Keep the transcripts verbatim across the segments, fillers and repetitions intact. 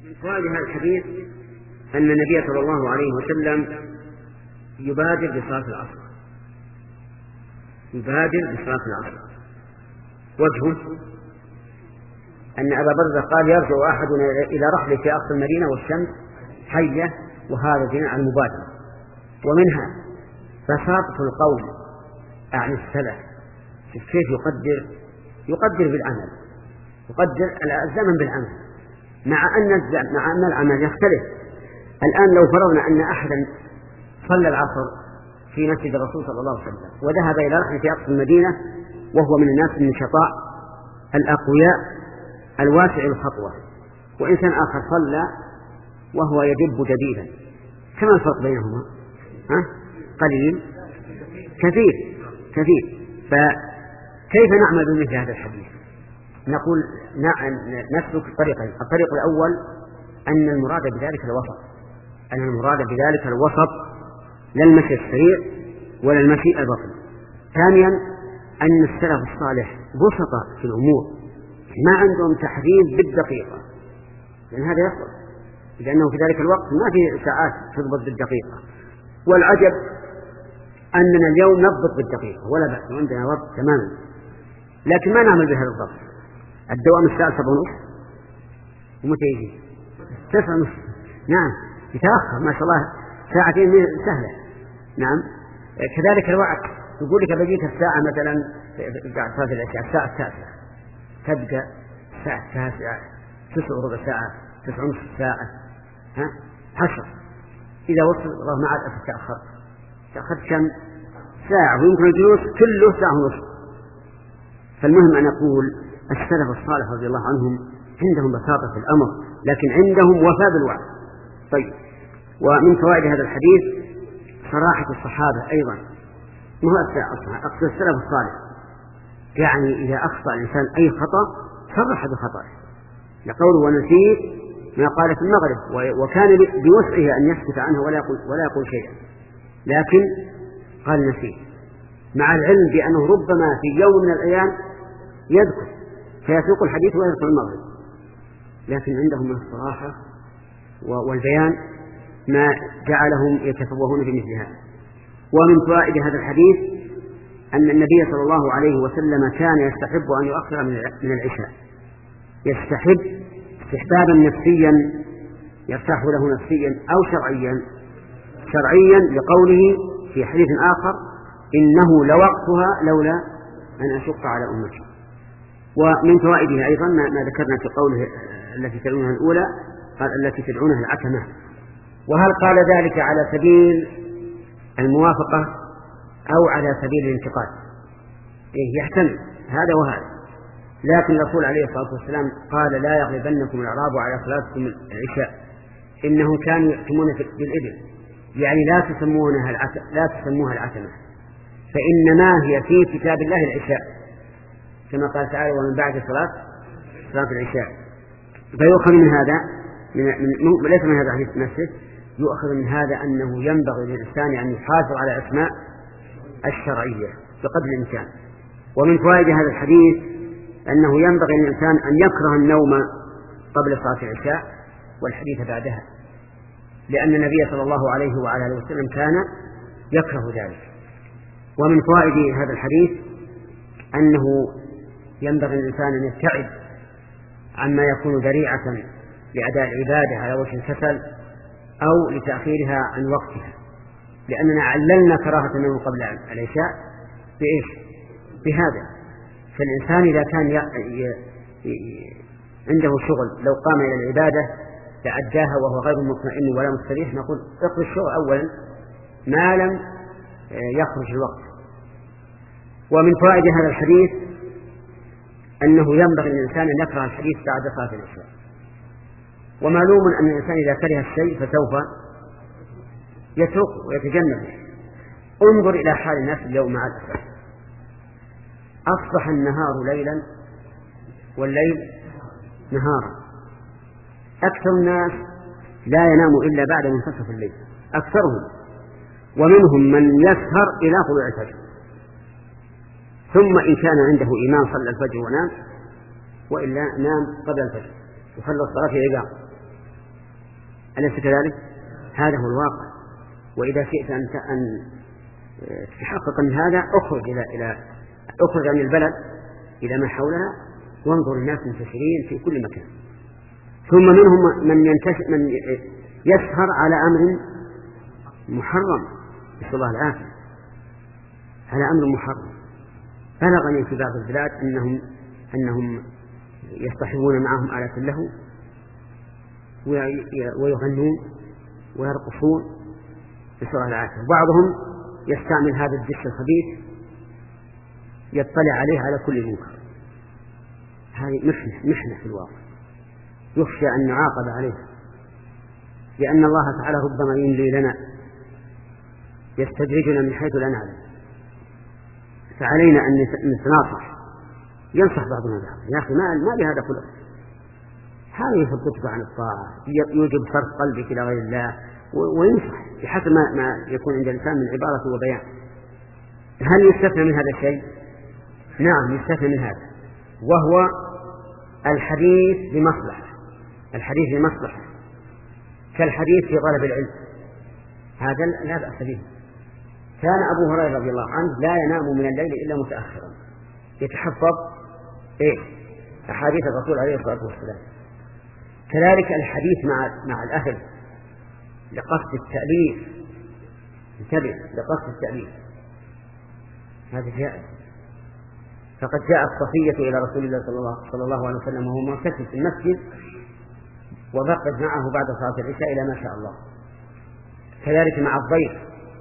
فوائد هذا الحديث أن النبي صلى الله عليه وسلم يبادر بصلاة العصر يبادر بصلاة العصر وجهه أن أبا برزة قال يرجع أحدنا إلى رحله في أقصى المدينة والشمس حية، وهذا دين على المبادرة. ومنها بساطة القول عن السلف كيف يقدر يقدر بالعمل يقدر الزمن بالعمل، مع أن مع أن العمل يختلف. الآن لو فرضنا أن أحدا صلى العصر في مسجد الرسول صلى الله عليه وسلم وذهب إلى رحله في أقصى المدينة وهو من الناس النشطاء الأقوياء الواسع الخطوة، وإنسان آخر صلى وهو يدب جديدا، كما الفرق بينهما؟ ها؟ قليل كثير كثير. فكيف نعمل بمثل هذا الحديث؟ نقول نسلك الطريقين. الطريق الأول أن المراد بذلك الوسط أن المراد بذلك الوسط لا المشي السريع ولا المشي البطيء. ثانيا أن السلف الصالح بسطة في الأمور، ما عندهم تحديد بالدقيقة، لأن هذا يصل لأنه في ذلك الوقت ما في ساعات تضبط بالدقيقة. والعجب أننا اليوم نضبط بالدقيقة ولا بأس، عندنا وقت تماما، لكن ما نعمل بهذا الضبط. الدوام الساعة سبعة ونصف ومتى يجي؟ تسعة ونصف. نعم يتأخر ما شاء الله ساعتين سهلة. نعم كذلك الوقت يقول لك بجيك الساعة مثلا بعد صلاة العشاء الساعة التاسعة، تبقى الساعة التاسعة تسع وربع ساعة تسع ونصف ساعة ها عشر، إذا وصل الله ما عاد أتأخر تأخرت كم ساعة، ويمكن الجلوس كله ساعة ونصف. فالمهم أن أقول السلف الصالح رضي الله عنهم عندهم بساطة في الأمر، لكن عندهم وفاء بالوعد. طيب، ومن فوائد هذا الحديث صراحة الصحابة أيضا، مو أقصد السلف الصالح، يعني إذا أخطأ الإنسان أي خطأ صرح بخطأه، لقوله ونسيت ما قال في المغرب، وكان بوسعه أن يسكت عنه ولا يقول, ولا يقول شيئا، لكن قال نسيت، مع العلم بأنه ربما في يوم من الأيام يذكر فيسوق الحديث ويذكر المغرب، لكن عندهم الصراحة والبيان ما جعلهم يتفوهون في مثل هذا. ومن فوائد هذا الحديث أن النبي صلى الله عليه وسلم كان يستحب أن يؤخر من العشاء، يستحب استحبابا نفسيا يرتاح له نفسيا أو شرعيا. شرعيا لقوله في حديث آخر إنه لوقتها لولا أن أشق على أمتي. ومن فوائده أيضا ما ذكرنا في قوله التي تدعونها الأولى قال التي تدعونها العتمة. وهل قال ذلك على سبيل الموافقة أو على سبيل الانتقاد؟ إيه يحتمل هذا وهذا، لكن الرسول عليه الصلاة والسلام قال لا يغلبنكم الأعراب على صلاتكم العشاء إنهم كانوا يأتمون بالإبل، يعني لا تسمونها العتمة لا تسموها العتمة فإنما هي في كتاب الله العشاء، كما قال تعالى ومن بعد صلاة صلاة العشاء. فيؤخذ من هذا من من ليس من هذا الحديث نفسه، يؤخذ من هذا أنه ينبغي للإنسان أن يحافظ على الأسماء الشرعية بقدر الإمكان. ومن فوائد هذا الحديث أنه ينبغي للإنسان أن يكره النوم قبل صلاة العشاء والحديث بعدها، لأن النبي صلى الله عليه وعلى آله وسلم كان يكره ذلك. ومن فوائد هذا الحديث أنه ينبغي للإنسان أن يبتعد عما يكون ذريعة لأداء العبادة على وجه الكسل أو لتأخيرها عن وقتها، لأننا عللنا كراهة النوم قبل العشاء بإيش؟ بهذا. فالإنسان إذا كان ي... ي... ي... عنده شغل لو قام إلى العبادة لأداها وهو غير مطمئن ولا مستريح، نقول اقضي الشغل أولا ما لم يخرج الوقت. ومن فوائد هذا الحديث أنه ينبغي للإنسان أن يكره الحديث بعد صلاة العشاء، ومعلوم أن الإنسان إذا كره الشيء فسوف يتركه ويتجنبه. انظر إلى حال الناس اليوم مع الأسف، أصبح النهار ليلا والليل نهارا، أكثر الناس لا ينام إلا بعد منتصف الليل أكثرهم، ومنهم من يسهر إلى طلوع الفجر، ثم إن كان عنده إيمان صلى الفجر ونام، وإلا نام قبل الفجر وصلى الصلاة إذا أليس كذلك؟ هذا هو الواقع. وإذا شئت أن أن تحقق من هذا اخرج إلى إلى اخرج عن البلد إلى ما حولها وانظر الناس منتشرين في كل مكان. ثم منهم من ينتشر من يسهر على أمر محرم، نسأل الله العافية، على أمر محرم. بلغني في بعض البلاد أنهم أنهم يصطحبون معهم آلة له ويغنون ويرقصون، نسأل الله العافية. وبعضهم يستعمل هذا الدش الخبيث يطلع عليه على كل منكر. هذه محنة محنة في الواقع يخشى أن نعاقب عليها، لأن الله تعالى ربما يملي لنا يستدرجنا من حيث لا نعلم، فعلينا أن نتناصح، ينصح بعضنا بعض. يا أخي ما ما لهذا كله، هذا يثبتك عن الطاعة، يوجب صرف قلبك إلى غير الله، وينصح بحسب ما, ما يكون عند الإنسان من عبارة وبيان. هل يستثنى من هذا الشيء؟ نعم يستثنى من هذا، وهو الحديث بمصلحة. الحديث بمصلحة كالحديث في طلب العلم، هذا لا بأس به. كان أبو هريرة رضي الله عنه لا ينام من الليل إلا متأخرا يتحفظ إيه؟ أحاديث الرسول عليه الصلاة والسلام. كذلك الحديث مع مع الأهل لقصد التأليف، انتبه، لقصد التأليف، هذا جائز. فقد جاءت صفية إلى رسول الله صلى الله, صلى الله عليه وسلم وهو معتكف في المسجد، وبقت معه بعد صلاة العشاء إلى ما شاء الله. كذلك مع الضيف،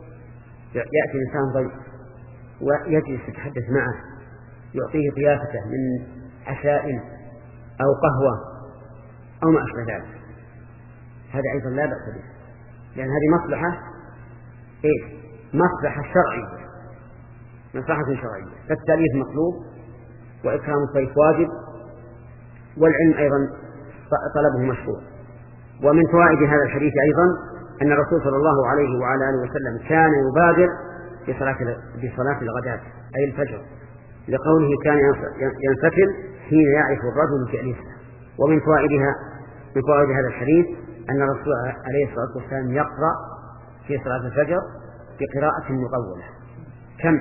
يأتي إنسان ضيف ويجلس يتحدث معه، يعطيه ضيافته من عشاء أو قهوة أو ما أشبه ذلك، هذا أيضا لا بأس به، لأن هذه مصلحة إيه؟ مصلحة شرعية، مصلحة شرعية. فالتأليف مطلوب، وإكرام الضيف واجب، والعلم أيضا طلبه مشروع. ومن فوائد هذا الحديث أيضا أن الرسول صلى الله عليه وعلى آله وسلم كان يبادر بصلاة بصلاة الغداة أي الفجر، لقوله كان ينفتل حين يعرف الرجل تأليفه. ومن فوائدها من فوائد هذا الحديث أن الرسول عليه الصلاة والسلام يقرأ في صلاة الفجر بقراءة مطولة، كم؟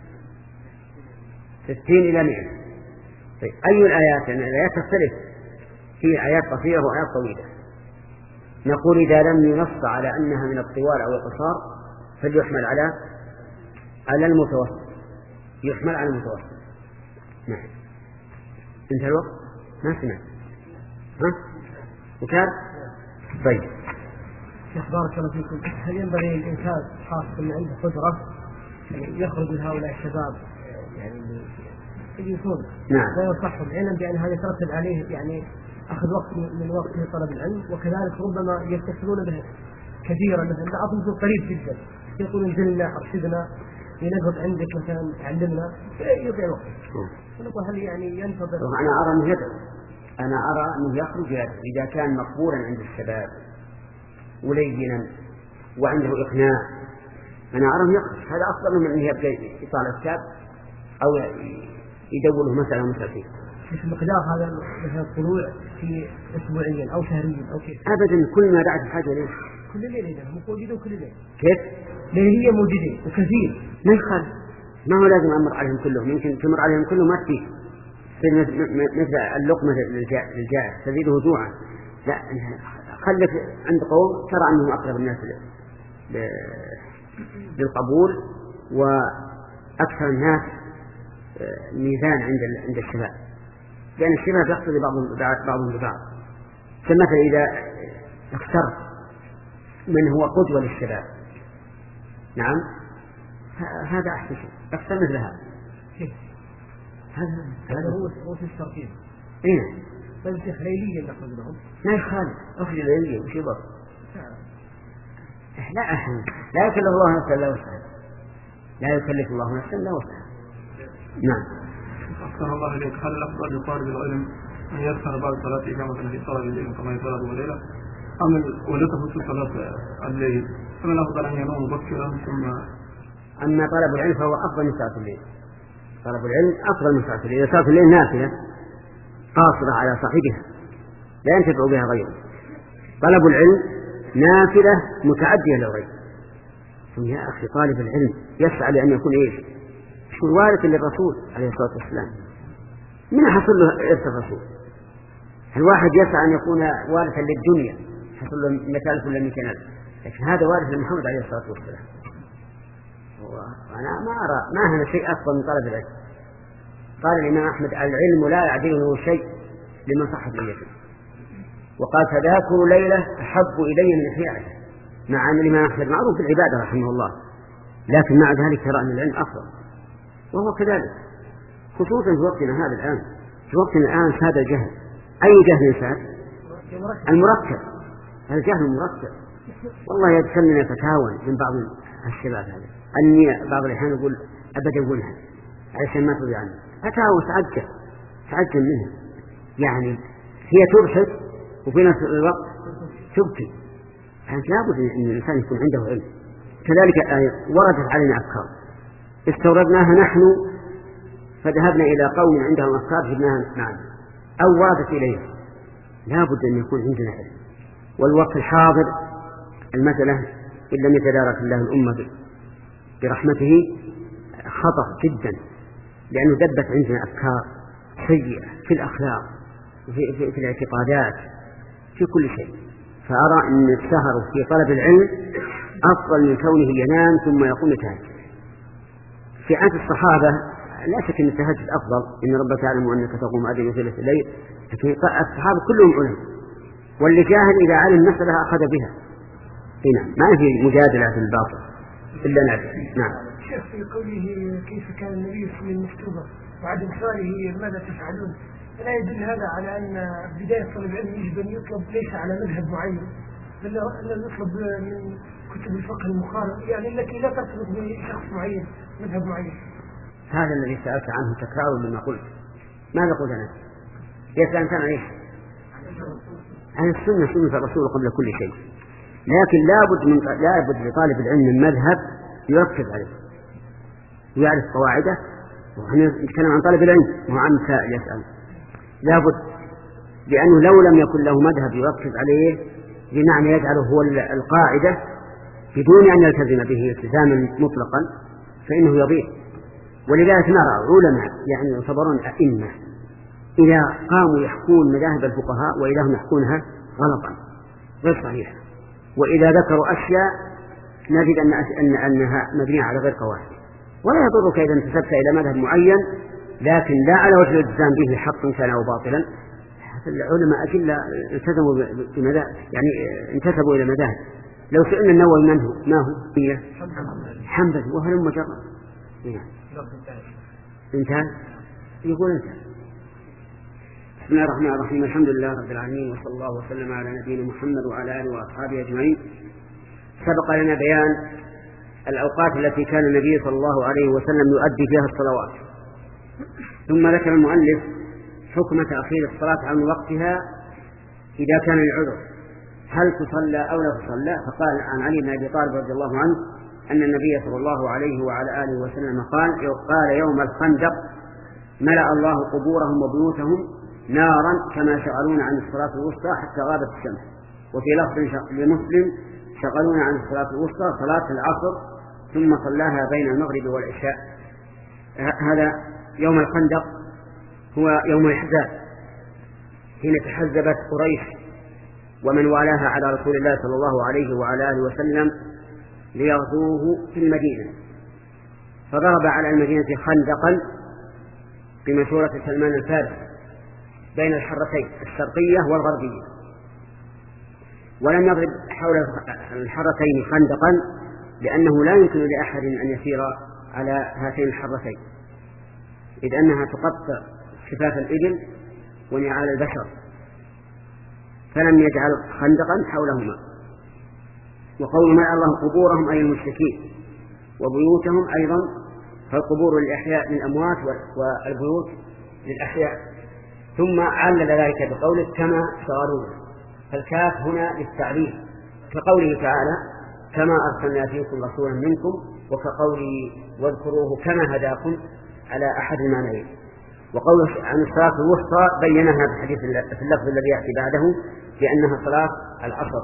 ستين إلى مئة. طيب أي الآيات؟ لأن الآيات تختلف، في آيات قصيرة وآيات طويلة. نقول إذا لم ينص على أنها من الطوال أو القصار فليحمل على على المتوسط، يحمل على المتوسط. نعم. انتهى الوقت؟ ما سمعت. ها؟ وكاد؟ طيب. شيخ بارك الله فيكم، هل ينبغي للإنسان خاصة من عنده قدرة يعني يخرج من هؤلاء الشباب يعني يجلسون نعم وينصحهم علما بأن هذا يترتب عليه يعني أخذ وقت من وقت في طلب العلم، وكذلك ربما يستكثرون به كثيرا، مثلا بعضهم قريب جدا يقول انزلنا أرشدنا لنقعد عندك مثلا علمنا يضيع وقت. ونقول هل يعني ينتظر؟ أنا أرى أنه يدعو، أنا أرى أنه يخرج يدعو إذا كان مقبولا عند الشباب ولينا وعنده إقناع، أنا أرى أنه يخرج، هذا أفضل من أن يبقى يطالع الكتاب أو يدور له مسألة مسألتين. مش مقدار هذا مثلا الطلوع في أسبوعيا أو شهريا أو كيف؟ أبدا، كل ما دعت الحاجة ليه كل ليلة موجودين كل ليلة. كيف؟ ليلية موجودين وكثير ما يخالف، ما هو لازم أمر عليهم كلهم، يمكن تمر عليهم كلهم ما تفيد، تصير مثل اللقمة للجائع تزيده جوعا. لا، خلك عند قوم ترى أنهم أقرب الناس للقبول وأكثر الناس ميزان عند عند الشباب، لأن الشباب يقتضي بعضهم ببعض. فمثلا إذا اخترت من هو قدوة للشباب، نعم هذا أحسن شيء، اختر مثل هذا. هذا هذا هو هو في الترتيب. إيه. طيب شيخ ليليا نأخذ لهم. ما يخالف، أخذ ليليا وش يبغى؟ لا أحسن، لا يكلف الله نفسا إلا وسعها، لا يكلف الله نفسا إلا وسعها. نعم. أحسن الله إليك، هل الأفضل لطالب العلم أن يسهر بعد صلاة إقامة في طلب الليل كما يطلب الليلة، أم ولته في صلاة الليل؟ فمن الأفضل أن ينام مبكرا ثم؟ أما طلب العلم فهو أفضل من صلاة الليل، طلب العلم أفضل من صلاة الليل. صلاة الليل نافلة قاصرة على صاحبها لا ينتفع بها غيره، طلب العلم نافلة متعدية للغير. يا أخي طالب العلم يسعى لأن يكون إيش؟ شو وارث للرسول عليه الصلاة والسلام. من حصل له إرث الرسول؟ الواحد يسعى أن يكون وارثا للدنيا حصل له مثال كل مئة ألف، لكن هذا وارث لمحمد عليه الصلاة والسلام. وأنا ما أرى ما هذا شيء أفضل من طلب العلم. قال الإمام أحمد: العلم لا يعدله شيء لمن صحت نيته. وقال: تذاكر ليلة أحب إلي من إحيائه. مع أن الإمام أحمد معروف بالعبادة رحمه الله، لكن مع ذلك ترى أن العلم أفضل، وهو كذلك، خصوصا في وقتنا هذا الآن. في وقتنا الآن ساد الجهل. أي جهل ساد؟ المركب، الجهل المركب. والله يدخلنا فتاوى من بعض الشباب هذا أني بعض الأحيان يقول أبدا أقولها عشان ما تضيع عني. فتاوى تعجب تعجب منها، يعني هي تبحث وفي نفس الوقت تبكي. يعني لابد أن الإنسان يكون عنده علم. كذلك وردت علينا أفكار استوردناها نحن فذهبنا إلى قوم عندهم أفكار جبناها معنا أو وردت إليها. لابد أن يكون عندنا علم. والوقت الحاضر المسألة إن لم يتدارك الله الأمة برحمته خطر جدا، لأنه دبت عندنا أفكار سيئة في الأخلاق في, في, في الاعتقادات في كل شيء. فأرى أن السهر في طلب العلم أفضل من كونه ينام ثم يقوم يتهجد. في عهد الصحابة لا شك أن التهجد أفضل، إن ربك يعلم أنك تقوم أدنى ثلث الليل، لكن الصحابة كلهم علم، واللي جاهل إذا علم مسألة أخذ بها. نعم، ما في مجادلة في الباطل إلا نعم. نعم. الشيخ في قوله كيف كان النبي يصلي المكتوبة وعدم سؤاله ماذا تفعلون، لا يدل هذا على أن بداية طلب العلم يجب أن يطلب ليس على مذهب معين، بل أن يطلب من كتب الفقه المخالف، يعني التي لا ترتبط بشخص معين مذهب معين. هذا الذي سألت عنه تكرار لما قلت. ماذا قلت أنا؟ يسأل أنت عن إيش؟ عن السنة، سنة الرسول قبل كل شيء. لكن لابد من لابد لطالب العلم من مذهب يركز عليه ويعرف قواعده. ونحن نتكلم عن طالب العلم وهو عن سائل يسأل. لابد، لأنه لو لم يكن له مذهب يركز عليه بمعنى يجعله هو القاعدة بدون أن يلتزم به التزاما مطلقا فإنه يضيع. ولذلك نرى علماء يعني يعتبرون أئمة إذا قاموا يحكون مذاهب الفقهاء وإذا هم يحكونها غلطا غير صحيحة، وإذا ذكروا أشياء نجد أن أن أنها مبنية على غير قواعد. ولا يضرك إذا انتسبت إلى مذهب معين لكن لا على وجه الالتزام به حقا كان أو باطلا. العلماء أجل التزموا بمذاهب، يعني انتسبوا إلى مذاهب. لو سئلنا النووي من هو ما هو هي حنبلي وهل مجرد انتهى يقول انتهى. بسم الله الرحمن الرحيم. الحمد لله رب العالمين، وصلى الله وسلم على نبينا محمد وعلى آله وأصحابه أجمعين. سبق لنا بيان الأوقات التي كان النبي صلى الله عليه وسلم يؤدي فيها الصلوات، ثم ذكر المؤلف حكم تأخير الصلاة عن وقتها إذا كان العذر، هل تصلى أو لا تصلى. فقال عن علي بن أبي طالب رضي الله عنه أن النبي صلى الله عليه وعلى آله وسلم قال قال يوم الخندق: ملأ الله قبورهم وبيوتهم نارا كما شغلون عن الصلاة الوسطى حتى غابت الشمس. وفي لفظ لمسلم: شغلون عن الصلاة الوسطى صلاة العصر ثم صلاها بين المغرب والعشاء. هذا يوم الخندق هو يوم الأحزاب، حين تحزبت قريش ومن والاها على رسول الله صلى الله عليه وعلى آله وسلم ليغزوه في المدينة، فضرب على المدينة خندقا بمشورة سلمان الفارسي بين الحرتين الشرقية والغربية، ولم يضرب حول الحرتين خندقا لأنه لا يمكن لأحد أن يسير على هاتين الحرتين، إذ أنها تقطع شفاف الإبل ونعال البشر، فلم يجعل خندقا حولهما. وقول ملأ الله قبورهم أي المشركين وبيوتهم أيضا، فالقبور للأحياء للأموات والبيوت للأحياء. ثم علل ذلك بقوله كما شغلونا، فالكاف هنا للتعليل، كقوله تعالى: كما أرسلنا فيكم رسولا منكم، وكقوله: واذكروه كما هداكم، على أحد المعنيين. وقوله عن الصلاة الوسطى بينها في الحديث في اللفظ الذي يأتي بعده بأنها صلاة العصر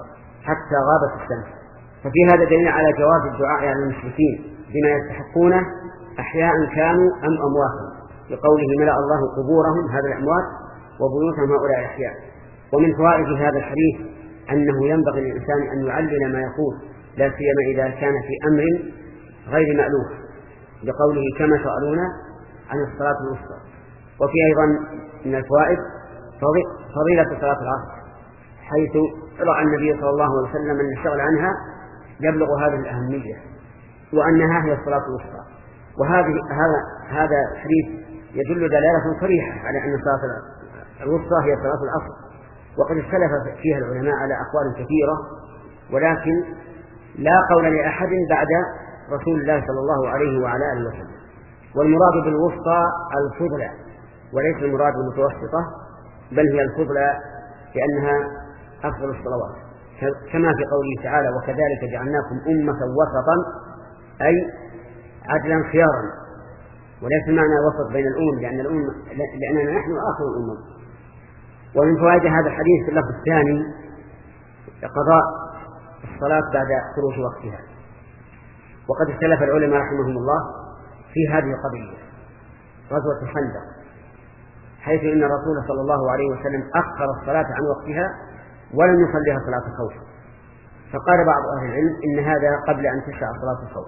حتى غابت الشمس. ففي هذا دليل على جواز الدعاء على المشركين بما يستحقونه أحياء كانوا أم أمواتا، بقوله ملأ الله قبورهم هذا الأموات وبيوتهم هؤلاء الأحياء. ومن فوائد هذا الحديث أنه ينبغي للإنسان أن يعلل ما يقول، لا سيما إذا كان في أمر غير مألوف، بقوله كما سألونا عن الصلاة الوسطى. وفي أيضا من الفوائد فضيلة صلاة العصر، حيث رأى النبي صلى الله عليه وسلم أن الشغل عنها يبلغ هذه الأهمية، وأنها هي الصلاة الوسطى. وهذه هذا هذا الحديث يدل دلالة صريحة على أن الصلاة الوسطى هي صلاة العصر. وقد اختلف فيها العلماء على أقوال كثيرة، ولكن لا قول لأحد بعد رسول الله صلى الله عليه وعلى آله وسلم. والمراد بالوسطى الفضلى وليس المراد المتوسطة، بل هي الفضلى لأنها أفضل الصلوات، كما في قوله تعالى وكذلك جعلناكم أمة وسطا أي عدلا خيارا، وليس معنى وسط بين الأمم لأن الأمم لأننا نحن آخر الأمم. ومن فوائد هذا الحديث اللفظ الثاني قضاء الصلاة بعد خروج وقتها. وقد اختلف العلماء رحمهم الله في هذه القضية، غزوة الخندق، حيث إن الرسول صلى الله عليه وسلم أخر الصلاة عن وقتها ولم يصليها صلاة الخوف، فقال بعض أهل العلم إن هذا قبل أن تشرع صلاة الخوف،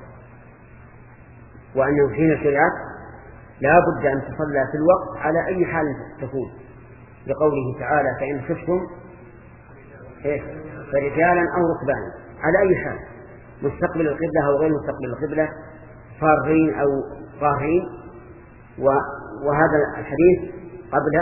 وأنه حين شرعت لا بد أن تصلى في الوقت على أي حال تكون، لقوله تعالى فإن خفتم فرجالا أو ركبانا، على أي حال، مستقبل القبلة أو غير مستقبل القبلة، فارغين أو طاهرين. وهذا الحديث قبل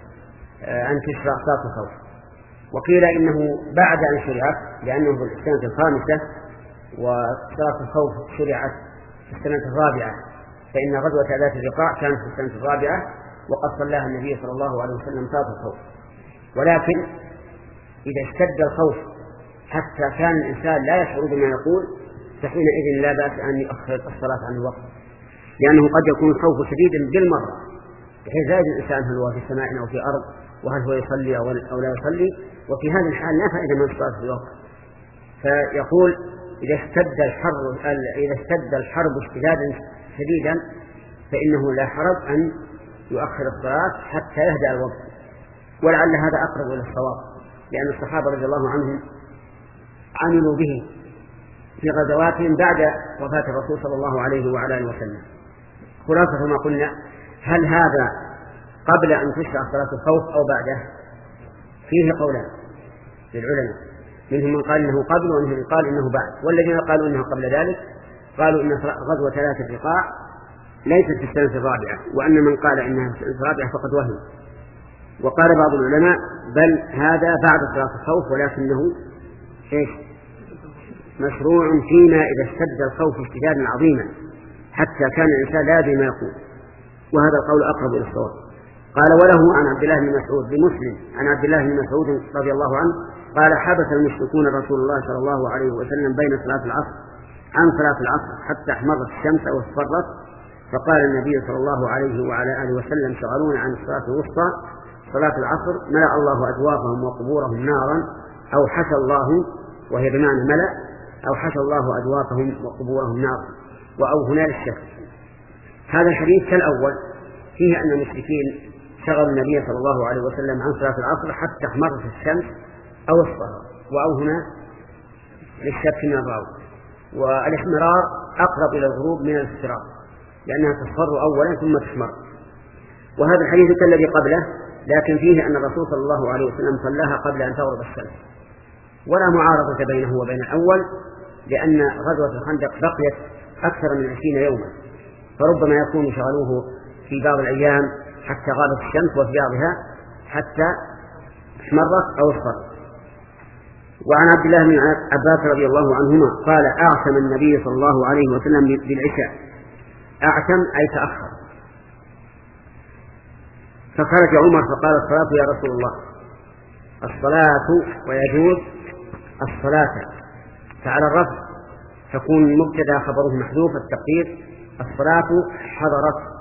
أن تشرع صلاة الخوف. وقيل إنه بعد أن شرعت لأنه في السنة الخامسة، وصلاة الخوف شرعت في السنة الرابعة، فإن غزوة ذات الرقاع كانت في السنة الرابعة وقد صلاها النبي صلى الله عليه وسلم صلاة الخوف. ولكن إذا اشتد الخوف حتى كان الإنسان لا يشعر بما يقول، فحينئذ لا بأس أن يؤخر الصلاة عن الوقت، لأنه قد يكون الخوف شديدا بالمرة بحيث لا يدري الإنسان هل هو في سماء أو في أرض، وهل هو يصلي أو لا يصلي، وفي هذا الحال لا فائدة من الصلاة في الوقت. فيقول إذا اشتد الحر إذا اشتد الحرب اشتدادا شديدا فإنه لا حرج أن يؤخر الصلاة حتى يهدأ الوقت. ولعل هذا أقرب إلى الصواب، لأن الصحابة رضي الله عنهم عملوا به في غزواتهم بعد وفاة الرسول صلى الله عليه وعلى آله وسلم. خلاصة ما قلنا، هل هذا قبل أن تشرع صلاة الخوف أو بعده؟ فيه قولان للعلماء، منهم من قال إنه قبل ومنهم من قال إنه بعد. والذين قالوا إنه قبل ذلك قالوا إن غزوة ثلاث الرقاع ليست في السنة الرابعة، وأن من قال إنها في السنة الرابعة فقد وهم. وقال بعض العلماء بل هذا بعد صلاة الخوف، ولكنه إيش مشروع فيما إذا اشتد الخوف اشتدادا عظيما حتى كان الإنسان لا يدري ما يقول، وهذا القول أقرب إلى الصواب. قال وله عن عبد الله بن مسعود بمسلم عن عبد الله بن مسعود رضي الله عنه قال حبس المشركون رسول الله صلى الله عليه وسلم بين صلاة العصر عن صلاة العصر حتى احمرت الشمس أو اصفرت، فقال النبي صلى الله عليه وعلى آله وسلم شغلون عن الصلاة الوسطى صلاة العصر ملأ الله أجوافهم وقبورهم نارا، أو حشى الله، وهي بمعنى ملأ، أو حشى الله أجوافهم وقبورهم نارا، وأو هنا الشك. هذا الحديث كالأول فيه أن المشركين شغلوا النبي صلى الله عليه وسلم عن صلاة العصر حتى احمرت الشمس أو اصفرت، وأو هنا للشك من الراوي. والاحمرار أقرب إلى الغروب من الاصفرار لأنها تصفر أولا ثم تحمر. وهذا الحديث كالذي قبله، لكن فيه أن الرسول صلى الله عليه وسلم صلاها قبل أن تغرب الشمس، ولا معارضة بينه وبين الأول، لأن غزوة الخندق بقيت أكثر من عشرين يوما، فربما يكون شغلوه في بعض الأيام حتى غابت الشمس، وفي بعضها حتى احمرت أو اصفرت. وعن عبد الله بن عباس رضي الله عنهما قال أعتم النبي صلى الله عليه وسلم بالعشاء، أعتم أي تأخر، فخرج عمر فقال الصلاة يا رسول الله، الصلاة، ويجوز الصلاة، فعلى الرفع تكون مبتدا خبره محذوف التقدير الصلاة حضرت.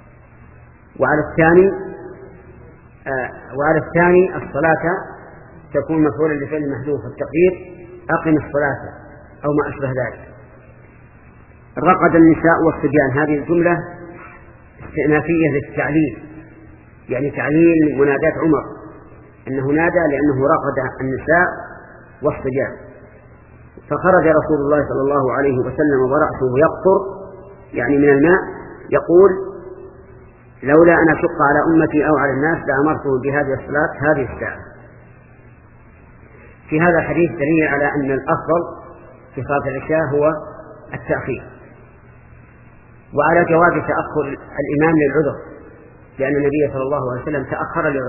وعلى الثاني آه وعلى الثاني الصلاة تكون مفعولا لفعل محذوف، التقدير أقم الصلاة أو ما أشبه ذلك. رقد النساء والصبيان، هذه الجملة استئنافية للتعليل، يعني تعليل منادات عمر أنه نادى لأنه رقد النساء والصبيان. فخرج رسول الله صلى الله عليه وسلم ورأسه يقطر يعني من الماء يقول لولا أن أشق على أمتي أو على الناس لأمرتهم بهذه الصلاة هذه الساعة. في هذا الحديث دليل على أن الأفضل في صلاة العشاء هو التأخير، وعلى جواز تأخر الإمام للعذر، لأن النبي صلى الله عليه وسلم تأخر للعذر،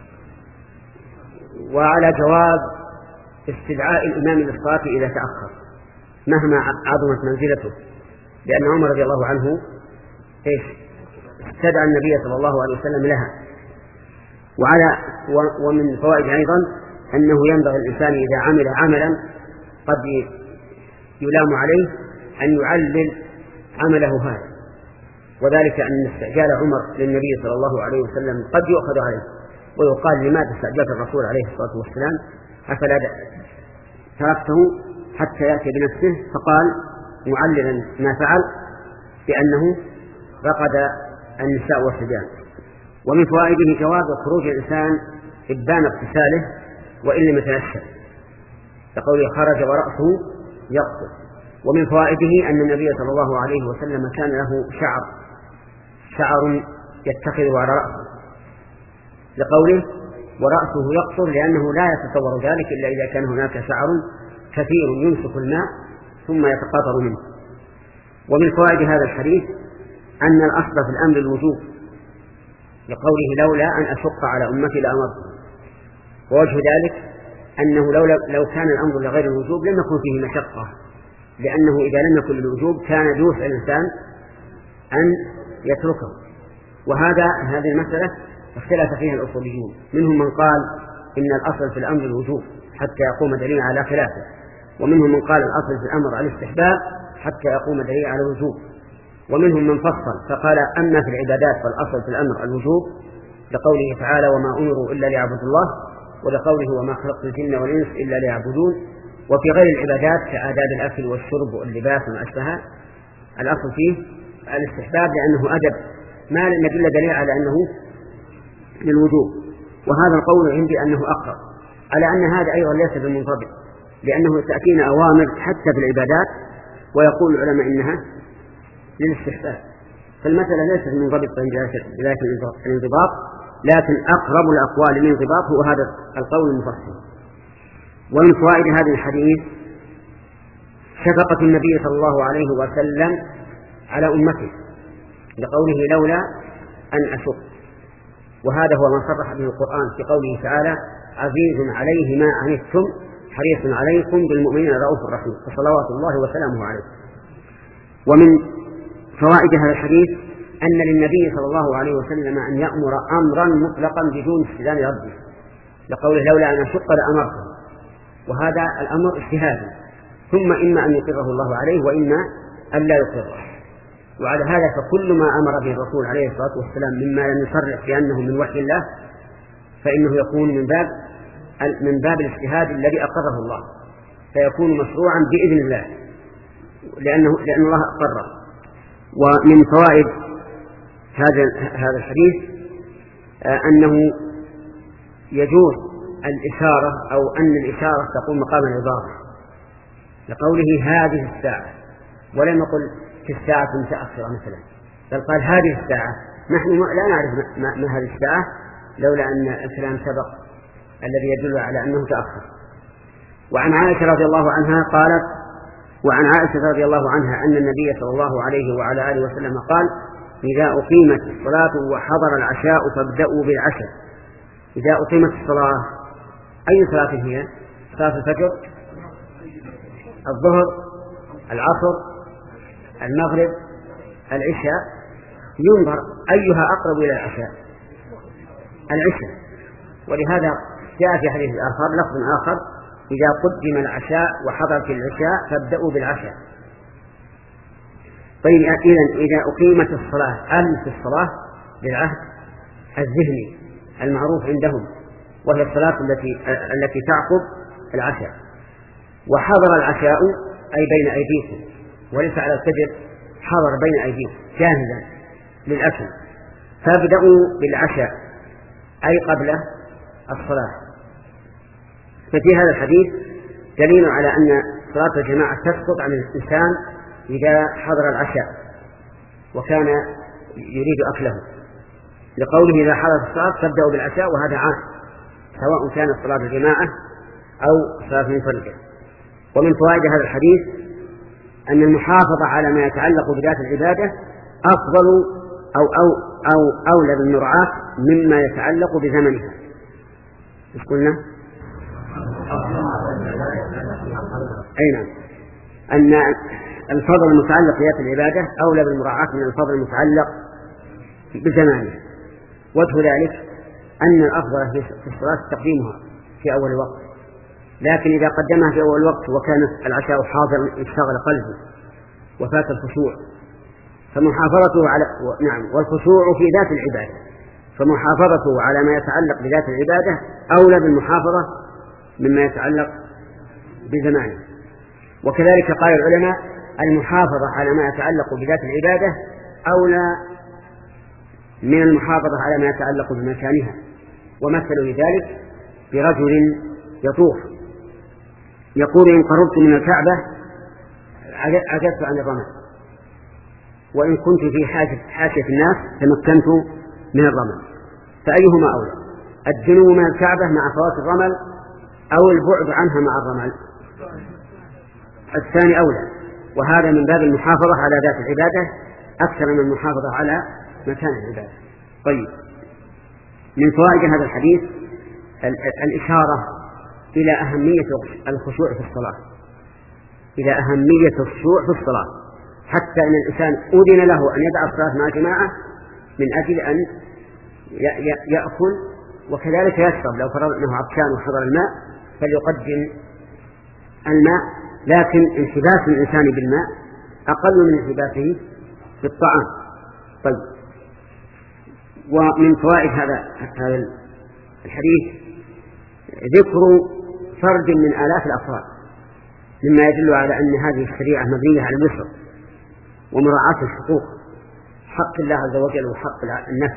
وعلى جواز استدعاء الإمام للصلاة إذا تأخر مهما عظمت منزلته، لأن عمر رضي الله عنه إيش استدعى النبي صلى الله عليه وسلم لها. وعلى ومن فوائد أيضا أنه ينبغي الإنسان إذا عمل عملا قد يلام عليه أن يعلل عمله هذا، وذلك أن استعجال عمر للنبي صلى الله عليه وسلم قد يؤخذ عليه ويقال لماذا استعجلت الرسول عليه الصلاة والسلام أفلا تركته حتى يأتي بنفسه، فقال معللا ما فعل بأنه رقد النساء والصبيان. ومن فوائده جواز خروج الإنسان إبان اغتساله وإن لم يتنشأ، لقوله خرج ورأسه يقطر. ومن فوائده أن النبي صلى الله عليه وسلم كان له شعر شعر يتخذه على رأسه، لقوله ورأسه يقطر، لأنه لا يتصور ذلك إلا إذا كان هناك شعر كثير يمسك الماء ثم يتقاطر منه. ومن فوائد هذا الحديث أن الأصل في الأمر الوجوب، لقوله لولا أن أشق على أمتي لأمرتهم، ووجه ذلك أنه لو, لو كان الأمر لغير الوجوب لم يكن فيه مشقة، لأنه إذا لم يكن للوجوب كان يوسع الإنسان أن يتركه. وهذا هذه المسألة اختلف فيها الأصوليون، منهم من قال إن الأصل في الأمر الوجوب حتى يقوم دليل على خلافه، ومنهم من قال الأصل في الأمر على الاستحباب حتى يقوم دليل على الوجوب، ومنهم من فصل فقال أما في العبادات فالأصل في الأمر الوجوب، لقوله تعالى وما أمروا إلا ليعبدوا الله، ولقوله وما خلقت الجن والإنس إلا ليعبدون. وفي غير العبادات كآداب الأكل والشرب واللباس وما أشبهها الأصل فيه الاستحباب لأنه أدب ما لم يدل دليل على أنه للوجوب. وهذا القول عندي أنه أقرب، على أن هذا أيضا ليس بالمنضبط، لأنه تأتينا أوامر حتى في العبادات ويقول العلماء إنها للاستحباب، فالمسألة ليست منضبطة بذلك الانضباط، لكن أقرب الأقوال للانضباط هو هذا القول المفصل. ومن فوائد هذا الحديث شفقة النبي صلى الله عليه وسلم على أمته، لقوله لولا أن أشق، وهذا هو ما صرح به القرآن في قوله تعالى عزيز عليه ما عنتم حريص عليكم بالمؤمنين رؤوف رحيم، فصلوات الله وسلامه عليه. ومن فوائد هذا الحديث أن للنبي صلى الله عليه وسلم أن يأمر أمرا مطلقا بدون استئذان ربه، لقوله لولا أن أشق لأمرته، وهذا الأمر اجتهادي، ثم إما أن يقره الله عليه وإما أن لا يقره. وعلى هذا فكل ما أمر به الرسول عليه الصلاة والسلام مما لم يصرح بأنه من وحي الله فإنه يكون من باب من باب الاجتهاد الذي أقره الله، فيكون مشروعا بإذن الله لأنه لأن الله أقره. ومن فوائد هذا هذا الحديث أنه يجوز الإشارة أو أن الإشارة تقوم مقام الإضافة، لقوله هذه الساعة، ولم يقل في الساعة متأخرة مثلا، بل قال هذه الساعة. نحن لا نعرف ما, ما هذه الساعة لولا أن الكلام سبق الذي يدل على أنه تأخر. وعن عائشة رضي الله عنها قالت وعن عائشة رضي الله عنها أن النبي صلى الله عليه وعلى آله وسلم قال إذا أقيمت الصلاة وحضر العشاء فابدأوا بالعشاء. إذا أقيمت الصلاة أي صلاة هي؟ صلاة الفجر، الظهر، العصر، المغرب، العشاء، ينظر أيها أقرب إلى العشاء، العشاء. ولهذا جاء في حديث آخر لفظ آخر إذا قدم العشاء وحضرت العشاء فابدأوا بالعشاء. طيب إذن إذا أقيمت الصلاة ألف الصلاة للعهد الذهني المعروف عندهم، وهي الصلاة التي التي تعقب العشاء. وحضر العشاء أي بين أيديكم، وليس على الفجر، حضر بين أيديكم جاهزا للأكل، فابدأوا بالعشاء أي قبل الصلاة. ففي هذا الحديث دليل على أن صلاة الجماعة تسقط عن الإنسان إذا حضر العشاء وكان يريد أكله، لقوله إذا حضر الصلاة فابدأوا بالعشاء، وهذا عام سواء كانت صلاة الجماعة أو صلاة منفردة. ومن فوائد هذا الحديث أن المحافظة على ما يتعلق بذات العبادة أفضل أو أو أو أولى بالمراعاة مما يتعلق بزمنها. إيش قلنا؟ أي نعم، أن الفضل المتعلق بذات العبادة أولى بالمراعاة من الفضل المتعلق بزمانها. وجه ذلك أن الأفضل في الصلاة تقديمها في أول الوقت، لكن إذا قدمها في أول الوقت وكانت العشاء حاضر اشتغل قلبه وفات الخشوع فمحافظته على نعم والخشوع في ذات العبادة، فمحافظته على ما يتعلق بذات العبادة أولى بالمحافظة مما يتعلق بزمانه. وكذلك قال العلماء المحافظة على ما يتعلق بذات العبادة أولى من المحافظة على ما يتعلق بمكانها. ومثلوا لذلك برجل يطوف يقول إن قربت من الكعبة عجزت عن الرمل، وإن كنت في حاشية الناس تمكنت من الرمل، فأيهما أولى؟ الدنو من الكعبة مع فوات الرمل أو البعد عنها مع الرمل؟ الثاني أولى، وهذا من باب المحافظة على ذات العبادة أكثر من المحافظة على مكان العبادة. طيب، من فوائد هذا الحديث الإشارة إلى أهمية الخشوع في الصلاة، إلى أهمية الخشوع في الصلاة، حتى أن الإنسان أذن له أن يدع الصلاة مع جماعة من أجل أن يأكل وكذلك يشرب. لو فرض أنه عطشان وحضر الماء فليقدم الماء، لكن انحباس الإنسان بالماء أقل من انحباسه بالطعام. طيب، ومن فوائد هذا هذا الحديث ذكر فرد من آلاف الأفراد، مما يدل على أن هذه الشريعة مبنية على اليسر ومراعاة الحقوق، حق الله عز وجل وحق النفس.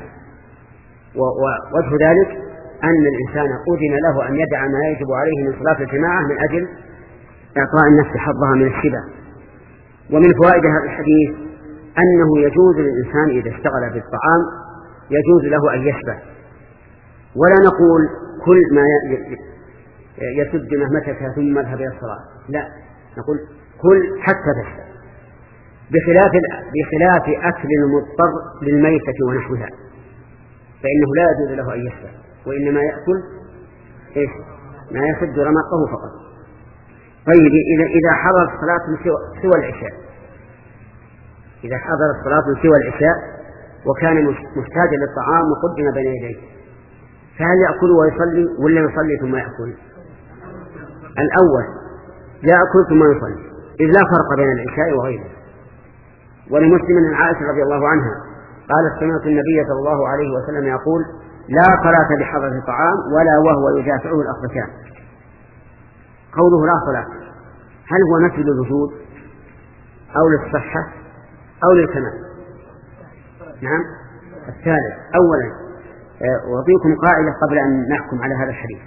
ووجه ذلك أن الإنسان أذن له أن يدع ما يجب عليه من صلاة الجماعة من أجل إعطاء النفس حظها من الشبع. ومن فوائد هذا الحديث أنه يجوز للإنسان إذا اشتغل بالطعام يجوز له أن يشبع، ولا نقول كل ما يسد مهمتك ثم اذهب إلى الصلاة، لا، نقول كل حتى تشبع، بخلاف بخلاف أكل المضطر للميتة ونحوها، فإنه لا يجوز له أن يشبع، وإنما يأكل إيش؟ ما يسد رمقه فقط. طيب، إذا إذا حضر الصلاة سوى العشاء، إذا حضر الصلاة سوى العشاء وكان محتاجا للطعام وقدم بين يديه، فهل يأكل ويصلي ولا يصلي ثم يأكل؟ الأول يأكل ثم يصلي، إذ لا فرق بين العشاء وغيره. ولمسلم عن عائشة رضي الله عنها قالت سمعت النبي صلى الله عليه وسلم يقول لا صلاة بحضرة الطعام ولا وهو يدافعه الأخبثان. قوله لا صلاة هل هو نفي للوجود أو للصحة أو للكمال؟ نعم، الثالث. أولا أعطيكم قاعدة قبل أن نحكم على هذا الحديث.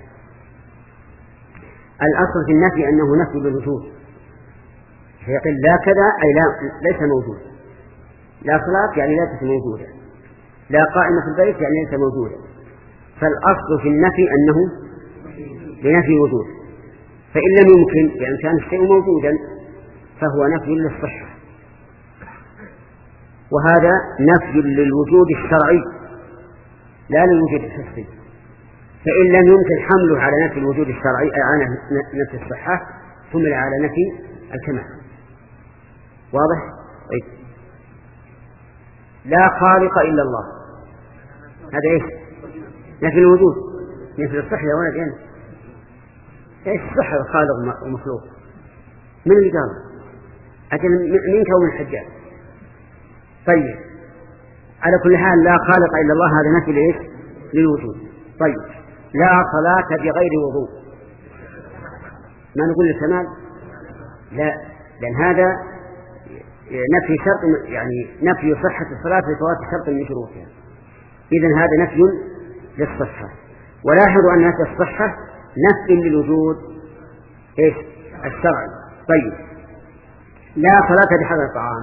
الأصل في النفي أنه نفي للوجود، فيقول لا كذا أي لا ليس موجود، لا صلاة يعني ليست موجودة، لا قائمة في البيت يعني ليس موجودة. فالأصل في النفي أنه لنفي وجود، فإن لم يمكن بأن كان الشيء موجودا فهو نفي للصحة، وهذا نفي للوجود الشرعي لا للوجود الحسي. فإن لم يمكن حمله على نفي الوجود الشرعي أي على نفي الصحة حمل على نفي الكمال. واضح؟ طيب، لا خالق إلا الله، هذا إيش؟ نفي الوجود، نفي الصحة يا ولد. يعني إيش الصحة خالق ومخلوق؟ من اللي قال؟ أجل من كون الحجاج. طيب، على كل حال لا خالق إلا الله هذا نفي لإيش؟ للوجود. طيب، لا صلاة بغير وضوء، ما نقول الكمال؟ لا، لأن هذا نفي شرط، يعني نفي صحة الصلاة لفوات شرط من شروطها. إذن هذا نفي للصحة. ولاحظوا أن نفي الصحة نفي للوجود إيش؟ الشرعي. طيب، لا صلاة بحضر الطعام،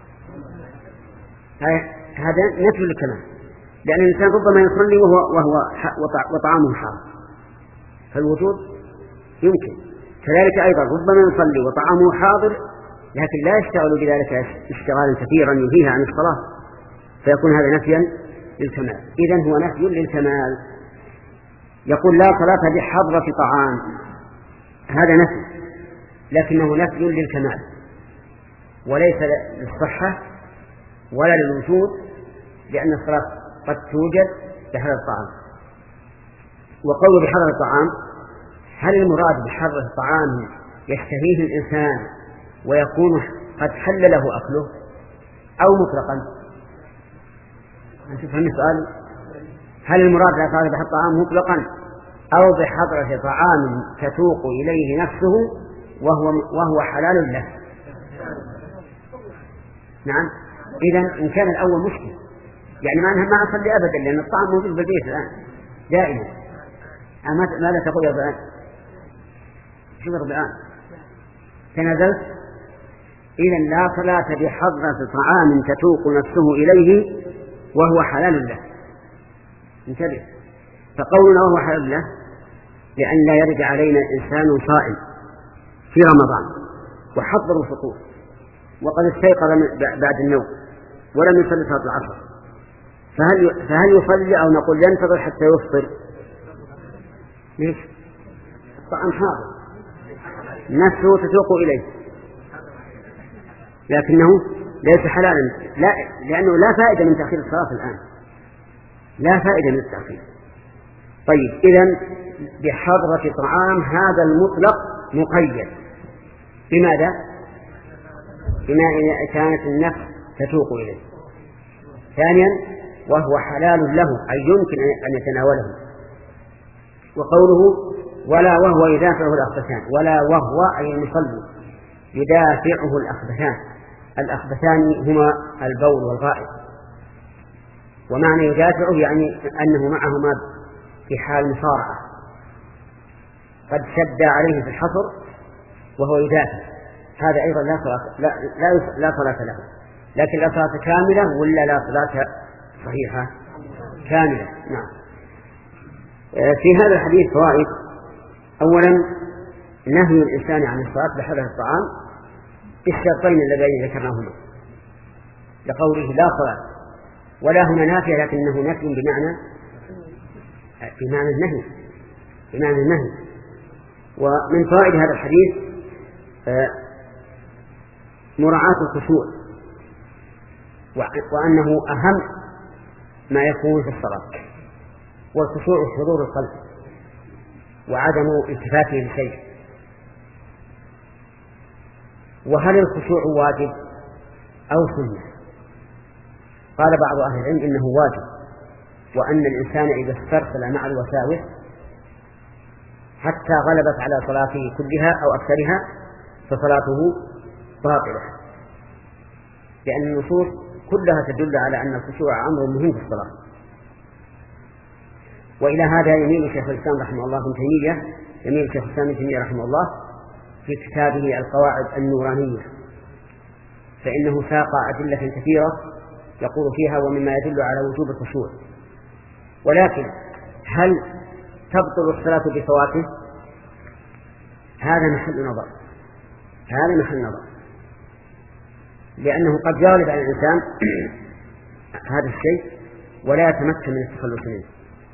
هذا نفي للكمال، لأن الإنسان ربما يصلي وهو, وهو وطعامه حار، فالوجود يمكن. كذلك أيضا ربما يصلي وطعامه حاضر لكن لا يشتغل بذلك اشتغالا كثيرا ينهيه عن الصلاة، فيكون هذا نفيا للكمال. إذن هو نفي للكمال. يقول لا صلاة بحضرة طعام، هذا نفي لكنه نفي للكمال وليس للصحة ولا للوجود، لأن الصلاة قد توجد بحضرة الطعام. وقول بحضرة الطعام، هل المراد بحضرة الطعام يشتهيه الإنسان ويكون قد حل له أكله أو مطلقا؟ أنت فهم السؤال؟ هل المراد بحضرة الطعام مطلقا أو بحضرة طعام تتوق إليه نفسه وهو, وهو حلال له؟ نعم. إذن إن كان الأول مشكل، يعني ما ما أصلي أبدا لأن الطعام موجود بالبيت الآن دائما. ماذا تقول يا بآن؟ شو الآن تنازلت؟ إذن لا صلاة بحضرة طعام تتوق نفسه إليه وهو حلال له. انتبه، فقولنا وهو حلال له لأن لا يرد علينا إنسان صائم في رمضان وحضر الفطور وقد استيقظ بعد النوم ولم يصلي صلاة العصر، فهل فهل يصلي أو نقول ينتظر حتى يفطر؟ ليش؟ الطعام حاضر نفسه تتوق إليه لكنه ليس حلالا، لا، لأنه لا فائدة من تأخير الصلاة الآن، لا فائدة من التأخير. طيب، إذن بحضرة طعام هذا المطلق مقيد بماذا؟ بما إذا كانت النفس تتوق إليه. ثانيا، وهو حلال له أي يمكن أن يتناوله. وقوله ولا وهو يدافعه الأخبثان، ولا وهو أي المصلي يدافعه الأخبثان. الأخبثان هما البول والغائط، ومعنى يدافعه يعني أنه معهما في حال مصارعة، قد شد عليه في الحصر وهو يدافع، هذا أيضا لا صلاة لا لا, لا صلاة له. لكن لا صلاة كاملة ولا لا صلاة صحيحة كاملة؟ نعم. في هذا الحديث فوائد. أولا، نهي الإنسان عن الصلاة بحضرة الطعام بالشرطين اللذين ذكرناهما، لقوله لا صلاة، ولا هنا نافية لكنه نفي بمعنى بمعنى النهي بمعنى النهي. ومن فوائد هذا الحديث مراعاة الخشوع، وأنه أهم ما يكون في الصلاة، والخشوع حضور القلب وعدم التفاته لشيء. وهل الخشوع واجب أو سنة؟ قال بعض أهل العلم إنه واجب، وأن الإنسان إذا استرسل مع الوساوس حتى غلبت على صلاته كلها أو أكثرها فصلاته باطلة، لأن النصوص كلها تدل على أن الخشوع أمر مهم في الصلاة. وإلى هذا يميل شيخ الإسلام رحمه الله ابن تيمية يميل شيخ الإسلام ابن تيمية رحمه الله في كتابه القواعد النورانية، فإنه ساق أدلة كثيرة يقول فيها ومما يدل على وجوب الخشوع. ولكن هل تبطل الصلاة بفواته؟ هذا محل نظر هذا محل نظر لأنه قد يغلب على الإنسان هذا الشيء ولا يتمكن من التخلص منه.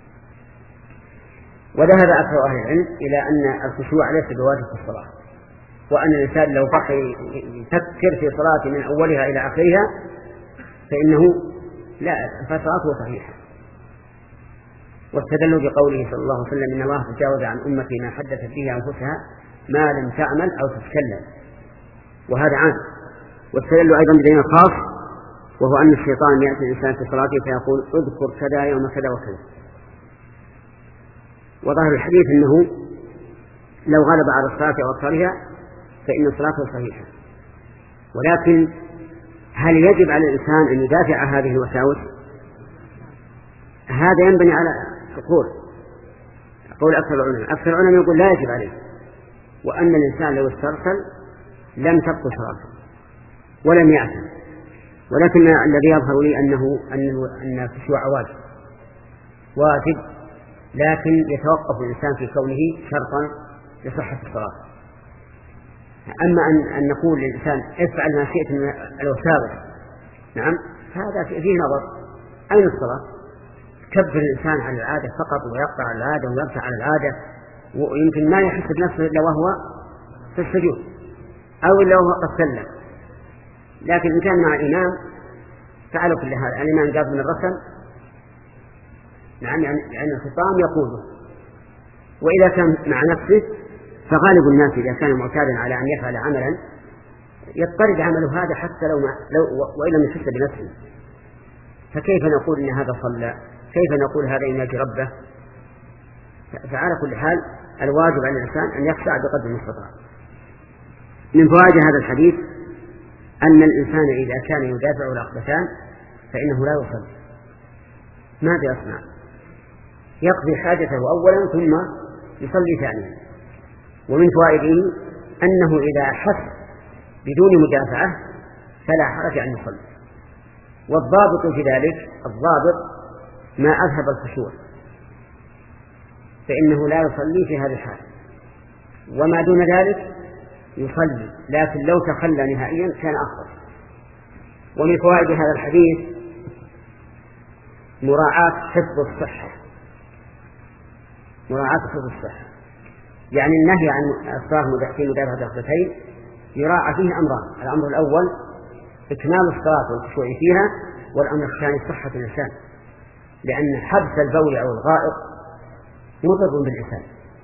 وذهب أكثر أهل العلم إلى أن الخشوع ليس بواجب في الصلاة، وأن الإنسان لو بقي يفكر في صلاته من أولها إلى آخرها فإنه لا فصلاته صحيحة. واستدلوا بقوله صلى الله عليه وسلم إن الله تجاوز عن أمتي ما حدثت به أنفسها ما لم تعمل أو تتكلم، وهذا عام. واستدلوا أيضا بدليل خاص وهو أن الشيطان يأتي الإنسان في صلاته فيقول اذكر كذا يوم كذا وكذا، وظاهر الحديث أنه لو غلب على الصلاة أو أكثرها فإن صلاته صحيحة. ولكن هل يجب على الإنسان أن يدافع هذه الوساوس؟ هذا ينبني على القول قول أكثر العلماء. أكثر العلماء يقول لا يجب عليه، وأن الإنسان لو استرسل لم تبطل صلاته ولم يعتم. ولكن الذي يظهر لي أنه أنه أن الخشوع واجب واجب لكن يتوقف الإنسان في كونه شرطا لصحة الصلاة. أما أن, أن نقول للإنسان افعل ما شئت من الوساوس، نعم، هذا فيه نظر. أين الصلاة؟ كبر الإنسان على العادة فقط ويقطع على العادة ويرجع على العادة، ويمكن ما يحس بنفسه إلا وهو في السجود أو إلا وهو قد سلم. لكن إن كان مع الإمام فعلى كل هذا. الإمام جاب من الرسم، نعم، يعني الخطام يقوله. وإذا كان مع نفسه فغالب الناس إذا كان معتادا على أن يفعل عملا يضطرد عمله هذا حتى لو, ما لو وإن لم يحس بنفسه. فكيف نقول إن هذا صلى؟ كيف نقول هذا يناجي ربه؟ فعلى كل حال الواجب على الإنسان أن يخشع بقدر المستطاع. من فوائد هذا الحديث أن الإنسان إذا كان يدافع الأخبثان فإنه لا يصلي. ماذا يصنع؟ يقضي حاجته أولا ثم يصلي ثانيا. ومن فوائده أنه إذا حس بدون مدافعة فلا حرج أن يصلي. والضابط في ذلك الضابط ما أذهب الخشوع فإنه لا يصلي في هذه الحال، وما دون ذلك يصلي، لكن لو تخلى نهائيا كان أفضل. ومن فوائد هذا الحديث مراعاة حفظ الصحة مراعاة حفظ الصحة يعني النهي عن الصلاة في مدافعة الأخبثين يراعى فيه أمران: الأمر الأول إكمال الصلاة والخشوع فيها، والأمر الثاني صحة الإنسان، لأن حبس البول أو الغائط مضر بالإنسان،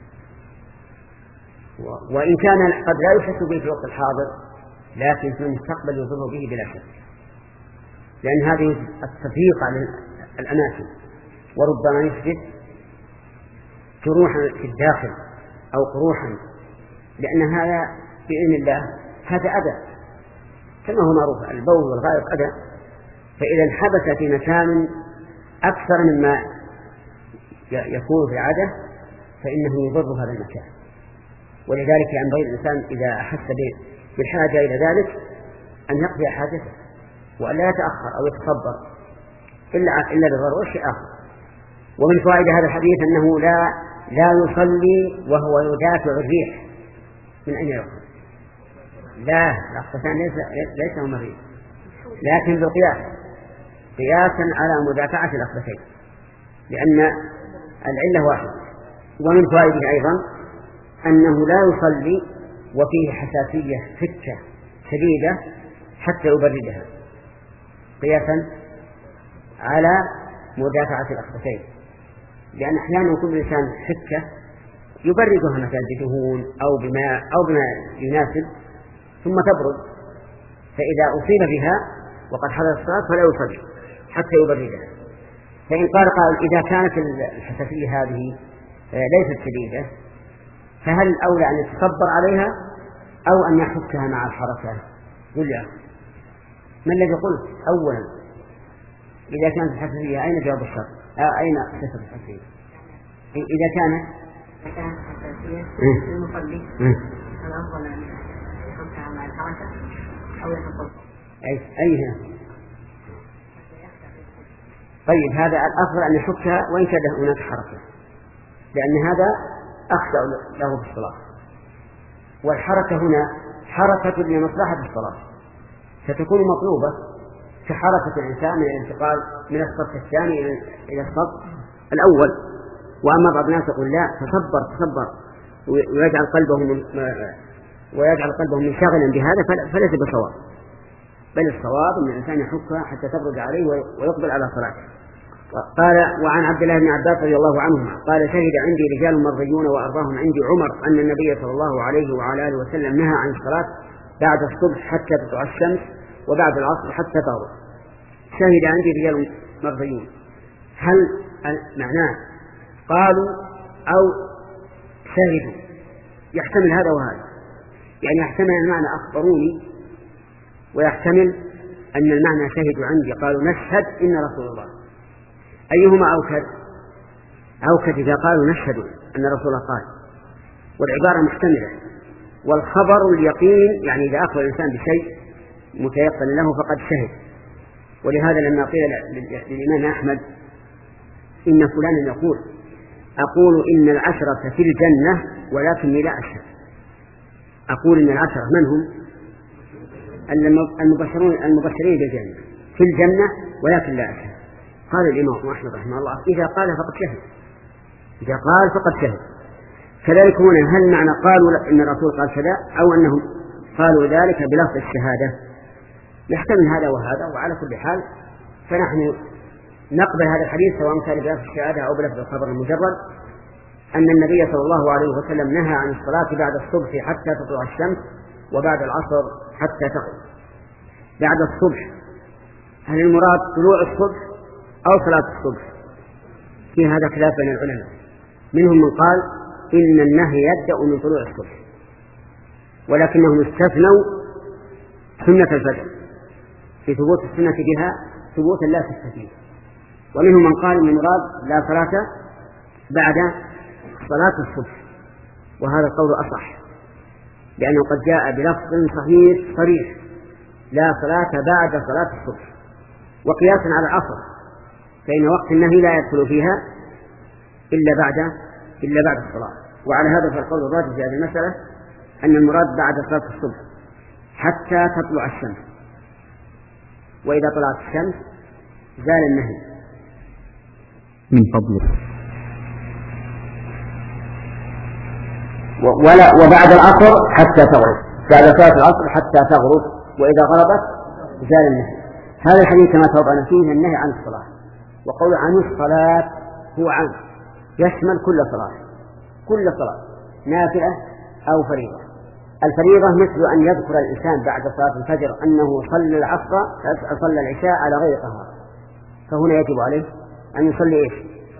وإن كان قد لا يحس به في الوقت الحاضر لكن في المستقبل يضر به بلا شك، لأن هذه التفريق على الأماكن وربما يحدث جروحا في الداخل أو قروحا، لأن هذا بإذن الله هذا أذى كما هو معروف، البول والغائط أذى. فإذا انحبس في مكان أكثر مما يكون في العادة فإنه يضر هذا المكان. ولذلك ينبغي الإنسان إذا أحس بالحاجة إلى ذلك أن يقضي حاجته وأن لا يتأخر أو يتصبر إلا إلا لضرورة شيء آخر. ومن فوائد هذا الحديث أنه لا لا يصلي وهو يدافع الريح. من أين يقول؟ لا، الأخبثان ليس ليس هم الريح، لكن بالقياس قياسا على مدافعة الأخبثين، لأن العلة واحدة. ومن فوائده أيضا أنه لا يصلي وفيه حساسية فكة شديدة حتى يبردها، قياسا على مدافعة الأخبثين، لأن أحيانا يكون الإنسان حكة يبردها مثلا بدهون أو بماء أو بما يناسب ثم تبرد، فإذا أصيب بها وقد حدث الصلاة فلا يصلي حتى يبردها. فإن قال قال إذا كانت الحساسية هذه ليست شديدة فهل الأولى أن يتصبر عليها أو أن يحكها مع الحركة؟ قل يا ما الذي قلت أولا؟ إذا كانت الحساسية أين جواب الشرط؟ آه أين صفة الحساسية؟ إذا كانت إذا كانت الحساسية للمصلي الأفضل أن يحكها مع الحركة أو يتصبر. أي أي هنا. طيب هذا الأفضل أن يحكها وإن كان هناك حركة، لأن هذا أخشى له في الصلاة، والحركة هنا حركة لمصلحة الصلاة ستكون مطلوبة كحركة الإنسان من الانتقال من الصف الثاني إلى الصف الأول. وأما بعض الناس يقول لا، تصبر تصبر ويجعل قلبه من ويجعل قلبه منشغلا بهذا، فليس بصواب، بل الصواب أن الإنسان يحكها حتى تبرد عليه ويقبل على صلاته. قال: وعن عبد الله بن عباس رضي الله عنهما قال: شهد عندي رجال مرضيون وأرضاهم عندي عمر أن النبي صلى الله عليه وعلى آله وسلم نهى عن الصلاة بعد الصبح حتى تطلع الشمس وبعد العصر حتى تغرب. شهد عندي رجال مرضيون، هل معناه قالوا أو شهدوا، يحتمل هذا وهذا، يعني يحتمل المعنى أخبروني، ويحتمل أن المعنى شهدوا عندي قالوا نشهد إن رسول الله. أيهما أوكد؟ أوكد إذا قالوا نشهد أن رسول الله قال، والعبارة محتملة. والخبر اليقين، يعني إذا أخبر الإنسان بشيء متيقن له فقد شهد. ولهذا لما قيل للإمام أحمد إن فلانا يقول أقول إن العشرة في الجنة ولكني لا أشهد، أقول إن العشرة من هم؟ المبشرون المبشرين بالجنة في الجنة ولكن لا أشهد. قال الإمام أحمد رحمه الله إذا قال فقد شهد، إذا قال فقد شهد. كذلك هنا هل معنى قالوا إن الرسول قال كذا أو أنهم قالوا ذلك بلفظ الشهادة؟ يحتمل هذا وهذا. وعلى كل حال فنحن نقبل هذا الحديث سواء كان بلفظ الشهادة أو بلفظ الخبر المجرد، أن النبي صلى الله عليه وسلم نهى عن الصلاة بعد الصبح حتى تطلع الشمس وبعد العصر حتى تغرب. بعد الصبح هل المراد طلوع الصبح أو صلاة الصبح؟ في هذا خلاف بين العلماء، منهم من قال إن النهي يبدأ من طلوع الصبح، ولكنهم استثنوا سنة الفجر في ثبوت السنة بها ثبوتا لا تستفيد. ومنهم من قال إن المراد لا صلاة بعد صلاة الصبح، وهذا القول أصح لأنه قد جاء بلفظ صحيح صريح لا صلاة بعد صلاة الصبح. وقياسا على العصر فإن وقت النهي لا يدخل فيها إلا بعد إلا بعد الصلاة. وعلى هذا فالقول الراجح في هذه المسألة أن المراد بعد صلاة الصبح حتى تطلع الشمس، وإذا طلعت الشمس زال النهي. من فضلك. ولا وبعد العصر حتى تغرب، بعد صلاة العصر حتى تغرب، وإذا غربت زال النهي. هذا الحديث كما توضعنا فيه النهي عن الصلاة، وقول عن الصلاة هو عام يشمل كل صلاة، كل صلاة نافلة أو فريضة. الفريضة مثل أن يذكر الإنسان بعد صلاة الفجر أنه صلى العصر صلى العشاء على غير طهارة، فهنا يجب عليه أن يصلي إيش؟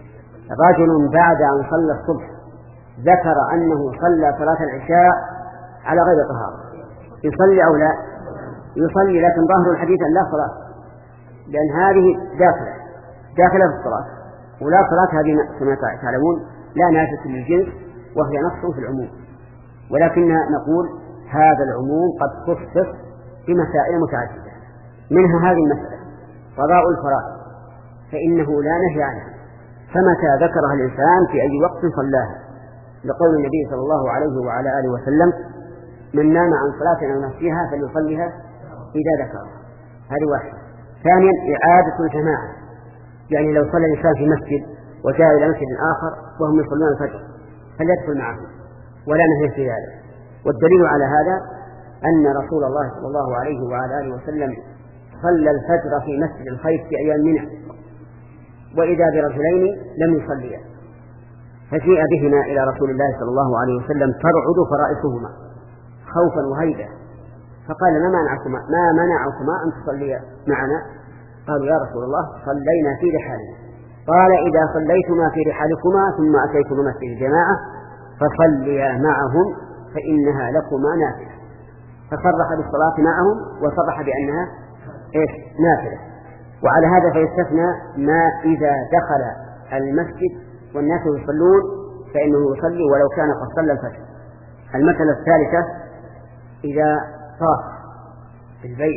رجل بعد أن صلى الصبح ذكر أنه صلى صلاة العشاء على غير طهارة، يصلي أو لا؟ يصلي، لكن ظاهر الحديث أن لا صلاة، لأن هذه داخلة داخلة في الصلاة، ولا صلاة هذه كما تعلمون لا نافذة للجنس وهي نص في العموم. ولكن نقول هذا العموم قد خصص بمسائل متعددة، منها هذه المسألة قضاء الفرائض فإنه لا نهي عنها، فمتى ذكرها الإنسان في أي وقت صلاها، لقول النبي صلى الله عليه وعلى آله وسلم من نام عن صلاة أو نسيها فليصليها إذا ذكرها. هذه واحدة. ثانيا إعادة الجماعة، يعني لو صلى الإنسان في مسجد وجاء إلى مسجد آخر وهم يصلون الفجر فليدخل معهم ولا نهي في ذلك. والدليل على هذا أن رسول الله صلى الله عليه وعلى آله وسلم صلى الفجر في مسجد الخيف في أيام منى، وإذا برجلين لم يصليا، فجيء بهما إلى رسول الله صلى الله عليه وسلم ترعد فرائصهما خوفا وهيبة، فقال ما منعكما ما منعكما أن تصليا معنا؟ قالوا يا رسول الله صلينا في رحالنا. قال إذا صليتما في رحالكما ثم أتيتما مسجد الجماعة فصليا معهم فإنها لكما نافلة. فصرح بالصلاة معهم وصرح بأنها إيش؟ نافلة. وعلى هذا فيستثنى ما إذا دخل المسجد والناس يصلون فإنه يصلي ولو كان قد صلى الفجر. المسألة الثالثة إذا طاف في البيت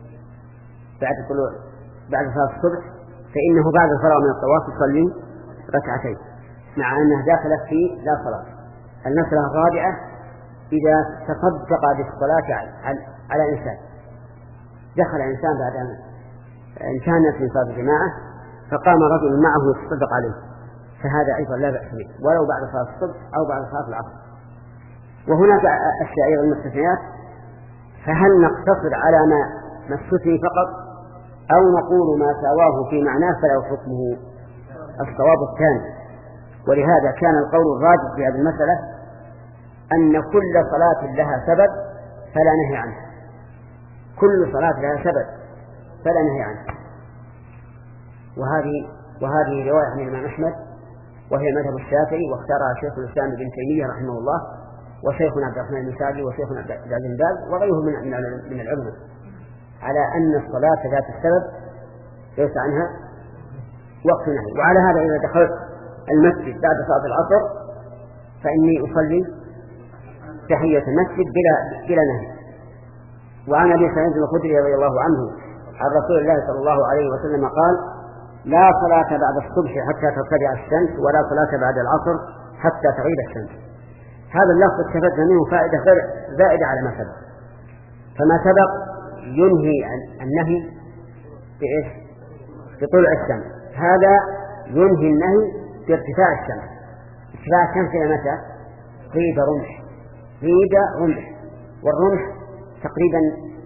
بعد طلوع بعد صلاة الصبح فإنه بعد الفراغ من الطواف يصلي ركعتين مع أنها داخلة في لا صلاة. المسألة الرابعة إذا تصدق بالصلاة على إنسان، دخل إنسان بعد أن انتهى في صلاة الجماعة فقام رجل معه يتصدق عليه، فهذا أيضا لا بأس به ولو بعد صلاة الصبح أو بعد صلاة العصر. وهناك أشياء أيضا مستثنيات، فهل نقتصر على ما نستثني فقط أو نقول ما سواه في معناه فله حكمه؟ الصواب الثاني. ولهذا كان القول الراجح في هذه المسألة أن كل صلاة لها سبب فلا نهي عنها، كل صلاة لها سبب فلا نهي عنها. وهذه وهذه رواية عن الإمام أحمد وهي مذهب الشافعي، واختارها شيخ الإسلام ابن تيمية رحمه الله، وشيخنا عبد الرحمن بن سعدي، وشيخنا عبد العزيز بن باز، وغيرهم من من العلماء، على أن الصلاة ذات السبب ليس عنها وقت نهي. وعلى هذا إذا دخلت المسجد بعد صلاة العصر فإني أصلي تحية المسجد بلا بلا نهي. وعن أبي سعيد الخدري رضي الله عنه عن رسول الله صلى الله عليه وسلم قال: لا صلاة بعد الصبح حتى ترتفع الشمس، ولا صلاة بعد العصر حتى تغيب الشمس. هذا اللفظ استفدنا منه فائدة غير زائدة على ما سبق. فما سبق ينهي عن النهي بإيش؟ بطلوع الشمس، هذا ينهي النهي بارتفاع الشمس. ارتفاع الشمس إلى متى؟ قيد رمح، قيد رمح، والرمح تقريبا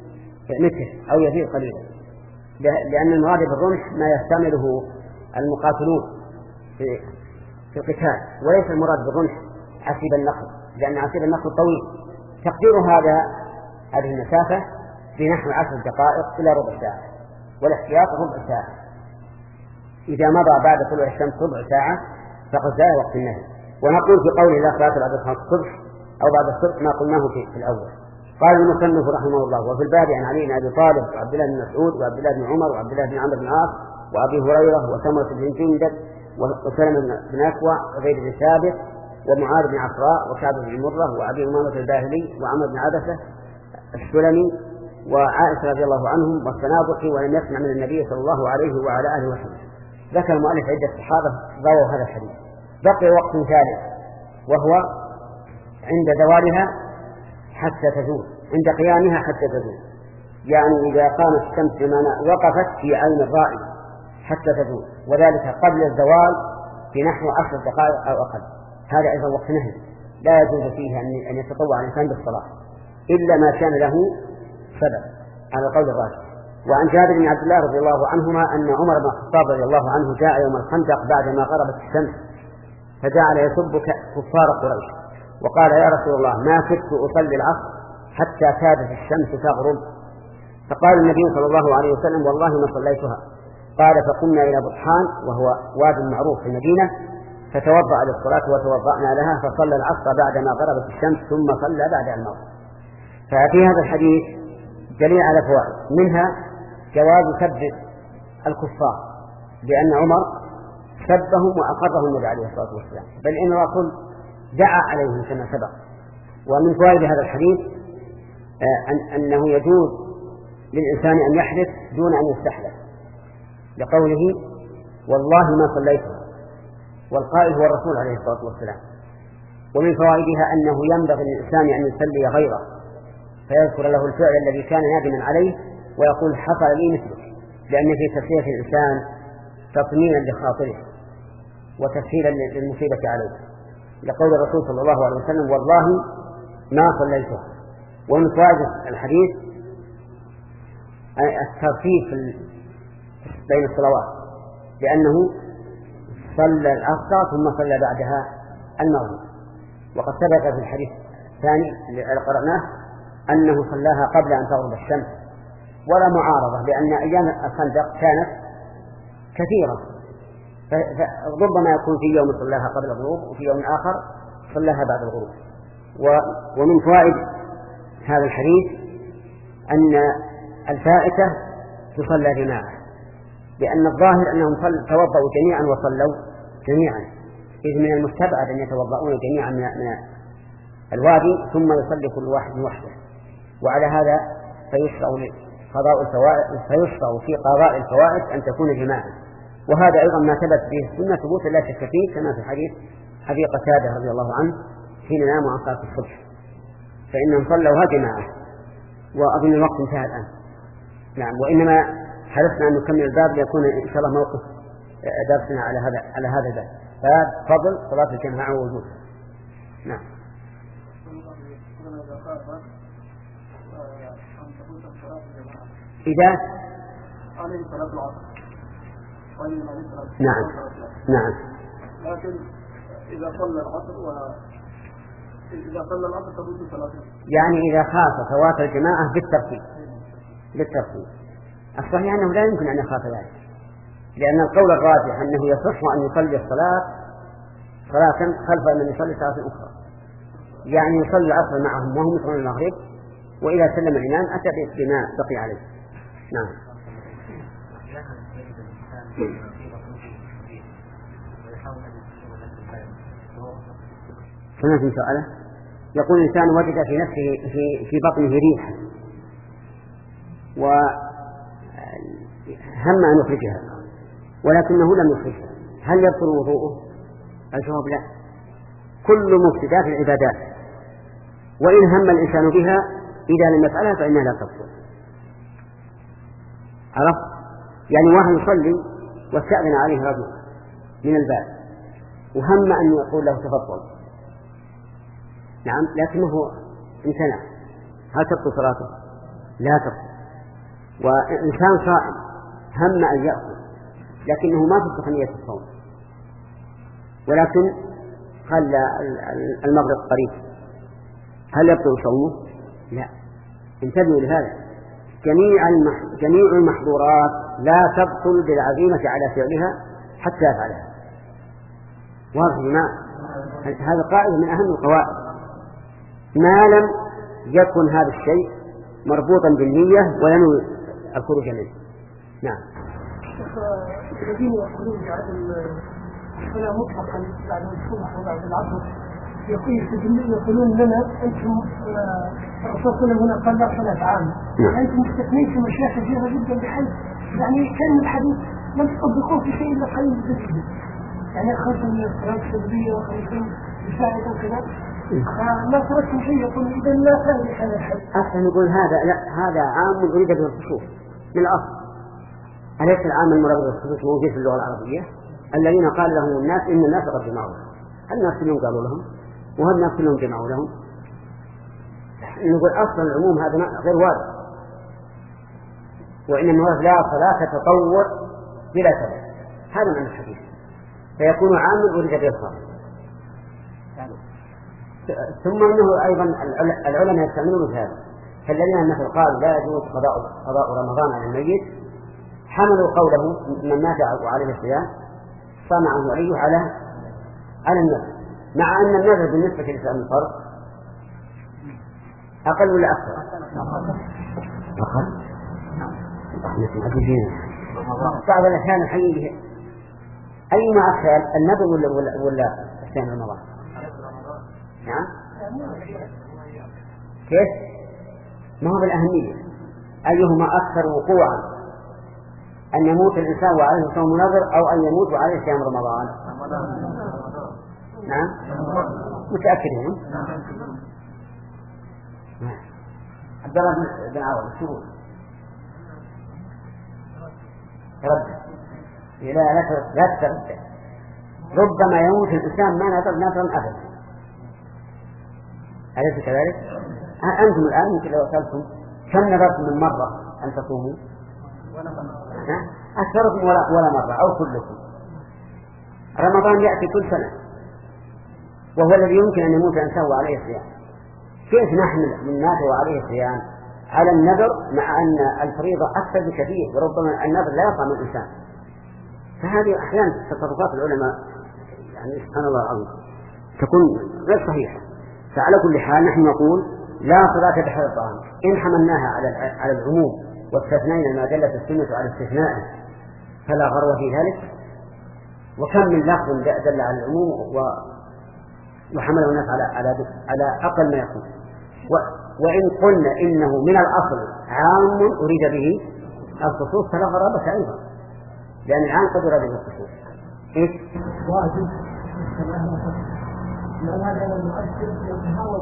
متر أو يزيد قليلا، لأن المراد بالرمح ما يستعمله المقاتلون في في القتال، وليس المراد بالرمح عسيب النخل، لأن عسيب النخل طويل. تقدير هذا هذه المسافة بنحو عشر دقائق إلى ربع ساعة، والاحتياط ربع ساعة. إذا مضى بعد طلوع الشمس ربع ساعة فقد جاء وقت النهي. ونقول في قوله لا صلاة بعد صلاة الصبح أو بعد الصبح ما قلناه في الأول. قال المصنف رحمه الله: وفي الباب عن علي بن أبي طالب وعبد الله بن مسعود وعبد الله بن عمر وعبد الله بن عمرو بن العاص وأبي هريرة وسمرة بن جندب وسلمة بن أكوع وزيد بن ثابت ومعاذ بن عفراء وكعب بن مرة وأبي أمامة الباهلي وعمر بن عبسة السلمي وعائشة رضي الله عنهم والسنابحي، ولم يسمع من النبي صلى الله عليه وعلى آله وسلم. ذكر المؤلف عدة صحابة رووا هذا الحديث. بقي وقت ثالث وهو عند زوالها حتى تزول، عند قيامها حتى تزول، يعني إذا قامت الشمس بمعنى وقفت في عين الرائي حتى تزول، وذلك قبل الزوال بنحو عشر دقائق أو أقل. هذا أيضا وقت نهي لا يجوز فيه أن يتطوع الإنسان بالصلاة إلا ما كان له سبب على القول الراجح. وعن جابر بن عبد الله رضي الله عنهما أن عمر بن الخطاب رضي الله عنه جاء يوم الخندق بعدما غربت الشمس فجعل يسب كفار قريش وقال: يا رسول الله، ما كدت أصلي العصر حتى كادت الشمس تغرب. فقال النبي صلى الله عليه وسلم: والله ما صليتها. قال: فقمنا إلى بطحان وهو واد معروف في المدينة فتوضأ للصلاة وتوضأنا لها، فصلى العصر بعدما غربت الشمس ثم صلى بعد المغرب. ففي هذا الحديث دليل على فوائد، منها جواز سب الكفار، لأن عمر سبهم وأقرهم النبي عليه الصلاة والسلام، بل إن الرسول دعا عليهم كما سبق. ومن فوائد هذا الحديث أن أنه يجوز للإنسان أن يحلف دون أن يستحلف، لقوله: والله ما صليتها، والقائل هو الرسول عليه الصلاة والسلام. ومن فوائدها أنه ينبغي للإنسان أن يسلي غيره فيذكر له الفعل الذي كان نادما عليه ويقول: حصل لي مثله، لأن في تسلية الإنسان تطمينا لخاطره وتسهيلا للمصيبة عليه، لقول الرسول صلى الله عليه وسلم: والله ما صليتها. ومن فوائد الحديث الترتيب بين الصلوات، لأنه صلى العصر ثم صلى بعدها المغرب، وقد سبق في الحديث الثاني الذي قرأناه أنه صلاها قبل أن تغرب الشمس، ولا معارضة، لأن أيام الخندق كانت كثيرة، فربما يكون في يوم صلاها قبل الغروب وفي يوم آخر صلاها بعد الغروب. ومن فوائد هذا الحديث أن الفائتة تصلى جماعة، لأن الظاهر أنهم توضأوا جميعا وصلوا جميعا، إذ من المستبعد أن يتوضؤون جميعا من الوادي ثم يصلي كل واحد وحده. وعلى هذا فيشرع قضاء الفوائد، فيشرع في قضاء الفوائد أن تكون جماعا. وهذا أيضا ما ثبت به السنة ثبوتا لا شك فيه، كما في حديث أبي قتادة رضي الله عنه حين ناموا عن صلاة الصبح فإنهم صلوها جماعة. وأظن الوقت انتهى الآن. نعم، وإنما حرصنا أن نكمل الباب ليكون إن شاء الله موقف درسنا على هذا على هذا الباب، ففضل صلاة الجماعة ووجودها. نعم. إذا عليه صلاة العصر نعم نعم لكن إذا صلى العصر و إذا صلى العصر تبوت صلاته، يعني إذا خاف فوات الجماعة بالترتيب بالترتيب الصحيح أنه لا يمكن أن يخاف ذلك، لأن القول الراجح أنه يصح أن يصلي الصلاة صلاة خلف من يصلي صلاة أخرى، يعني يصلي العصر معهم وهم يصلون المغرب، وإذا سلم الإمام أتى بما بقي عليه. نعم. سمعت سؤاله؟ يقول الإنسان وجد في نفسه في في بطنه ريحا وهم أن يخرجها ولكنه لم يخرجها، هل يبطل وضوءه؟ الجواب لا. كل مفسدات العبادات، وإن هم الإنسان بها إذا لم يفعلها فإنها لا تبطل. عرفت؟ يعني واحد يصلي واستأذن عليه رجل من الباب وهم أن يقول له تفضل، نعم، لكنه امتنع، هل تبطل صلاته؟ لا تبطل. وإنسان صائم هم أن يأكل لكنه ما تصح نية الصوم، ولكن خلى المغرب قريب، هل يبطل صومه؟ لا. انتبهوا لهذا، جميع جميع المحظورات لا تبطل بالعزيمة على فعلها حتى يفعلها. واضح يا جماعة؟ هذا قاعدة من أهم القواعد، ما لم يكن هذا الشيء مربوطا بالنية وينوي الخروج منه. نعم. الذين يقولون بعد الصلاة مطلقا بعد الصبح وبعد العصر يقولون لنا أنتم الرسول صلى الله عليه وسلم هنا قال لا صلاة عامة، أنتم مستثنين في مشايخ كثيرة جدا بحيث يعني كان الحديث لم تطبقوه في شيء إلا قليل جدا، يعني خمسة من الصلاة السلبية وخمسين مساعدة وكذا، فما تركتم شيء يقول إذا لا فهم هذا الحديث. أحسن نقول هذا لا، هذا عام أريد به الخصوص للأصل. أليس العام المراد بالخصوص موجود في اللغة العربية؟ الذين قال لهم الناس إن الناس قد جمعوا، هل الناس كلهم قالوا لهم؟ وهل الناس كلهم جمعوا لهم؟ نقول أصلا العموم هذا غير وارد، وإن المراد لا صلاة تطوع بلا سبب، هذا معنى الحديث، فيكون عاما أريد به الخاص. ثم أنه أيضا العلماء يستعملون هذا، فالذين مثل قالوا لا يجوز قضاء قضاء رمضان على الميت حملوا قوله من مات عليه الصيام صام عنه عليه على على النذر، مع أن النذر بالنسبة للإسلام الفرض أقل ولا أكثر؟ أقل. نحن عجيبين. بعض الأحيان حقيقة أيما أكثر النذر ولا ولا ولا صيام رمضان؟ نعم. كيف؟ ما هو بالأهمية، أيهما أكثر وقوعا، أن يموت الإنسان وعليه صوم نذر أو أن يموت وعليه صيام رمضان؟ نعم. متأكدين؟ عبد الله بن عوض شو تردد؟ لا لا لا تردد، ربما يموت الإنسان ما نذر نذرا أبدا، أليس كذلك؟ أنتم الآن يمكن لو سألتم كم نذرتم من مرة أن تصوموا؟ أكثركم ولا ولا مرة أو كلكم. رمضان يأتي كل سنة وهو الذي يمكن أن يموت الإنسان وعليه صيام، كيف نحمل من مات وعليه صيام على النذر مع أن الفريضة أكثر بكثير، وربما النذر لا يقع من الإنسان؟ فهذه أحيانا تصرفات العلماء يعني سبحان الله العظيم تكون غير صحيحة. فعلى كل حال نحن نقول لا صلاة بحال الطعام إن حملناها على على العموم واستثنينا ما دلت السنة على استثنائه فلا غرو في ذلك، وكم من لفظ دل على العموم وحمله الناس على على على أقل ما يكون. وإن قلنا إنه من الأصل عام أريد به الخصوص فلا غرابة أيضا، لأن العام قد أريد به الخصوص. إيش؟ واجب لأن هذا المؤثر يتهاوى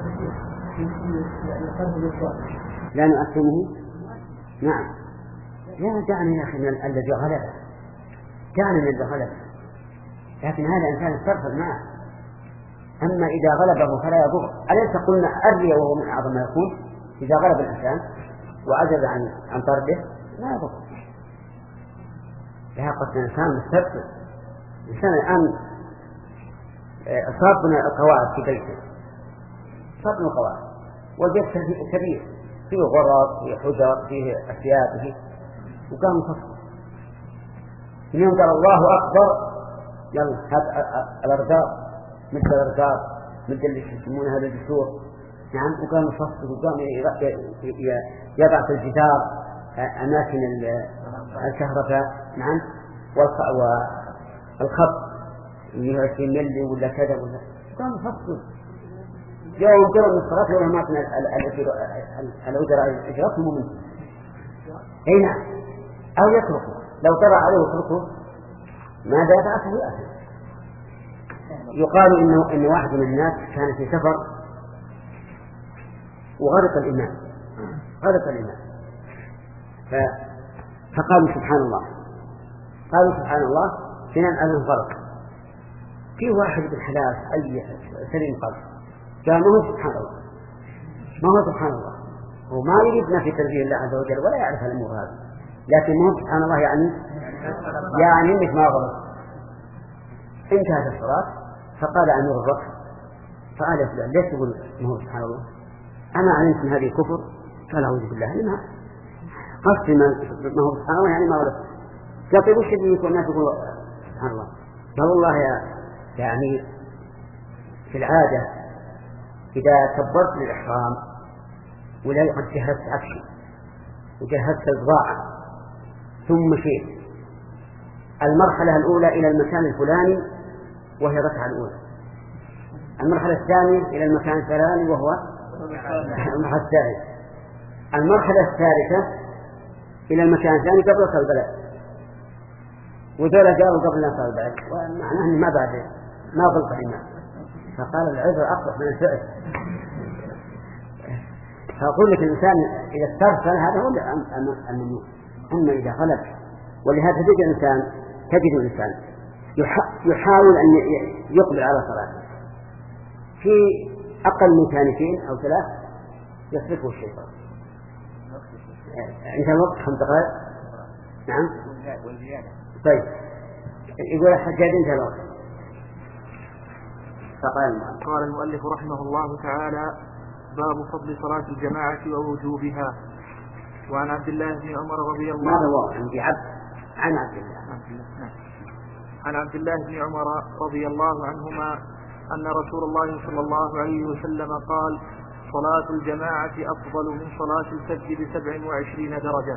لا نؤثمه. نعم. لا دعني يا أخي من الذي غلبه، دعني من الذي غلبه، لكن هذا إنسان استرفض معه. أما إذا غلبه فلا يضر. أليس قلنا أري وهو من أعظم ما يكون؟ إذا غلب الإنسان وعجز عن عن طرده لا يضر. لها قد إنسان مسترفض، إنسان الآن صاب من القواعد في بيته، صاب من القواعد والبيت كبير فيه غرف فيه حجر فيه أشياء فيه، وقام مفصل اليوم قال الله أكبر يلا هات الأرقام مثل الأرقام مثل اللي يسمونها هذا الجسور. نعم. وقام يفصل وقام يضع في الجدار أماكن الكهرباء. نعم. والخط اللي هو عشرين ملي ولا كذا ولا قام يفصل. يوم قرأ من الصلاة ولا ما كنا الأجراء إجراءهم منه. أي نعم. أو يتركه لو طرأ عليه يتركه ماذا يفعل يأثم. يقال إنه إن واحد من الناس كان في سفر وغرق الإمام غرق الإمام فقالوا سبحان الله قالوا سبحان الله فينا الأذن غرق. في واحد بالحلال أي سليم قلب قال ما هو سبحان الله ما هو سبحان الله. هو ما يريدنا في تربية الله عز وجل ولا يعرف الأمور هذه، لكن ما هو سبحان الله يعني يعني إنك ما غلط. انتهت الصلاة فقال أمير الركب فقال يا فلان ليش تقول ما هو سبحان الله؟ أنا علمت من هذه الكفر. قال أعوذ بالله منها قصدي ما هو سبحان الله يعني ما غلط. قال طيب وش يقول الناس يقولوا سبحان الله؟ قال والله يا يعني في العادة إذا كبرت للإحرام ولا قد جهزت عفشي وجهزت البضاعة ثم مشيت المرحلة الأولى إلى المكان الفلاني وهي الركعة الأولى، المرحلة الثانية إلى المكان الفلاني وهو المرحلة الثالثة، المرحلة الثالثة إلى المكان الثاني قبل وصل البلد، وذولا جاروا قبل أن يصل البلد، ومعناه أنه ما بعد ما ضل الإمام. فقال العذر أقرب من الفعل. فأقول لك الإنسان إذا استرسل هذا هو الممنوع. أما إذا غلب، ولهذا تجد الإنسان تجد الإنسان يحاول أن يقبل على صلاته في أقل من ثانيتين أو ثلاث يصرفه الشيطان. انتهى الوقت خمس دقائق. نعم. طيب يقول الحجاج انتهى الوقت. فقال قال المؤلف رحمه الله تعالى: باب فضل صلاة الجماعة ووجوبها. وعن عبد الله بن عمر رضي الله عنه عندي عبد عن عبد الله عن عبد الله بن عمر رضي الله عنهما أن رسول الله صلى الله عليه وسلم قال: صلاة الجماعة أفضل من صلاة الفجر بسبع وعشرين درجة.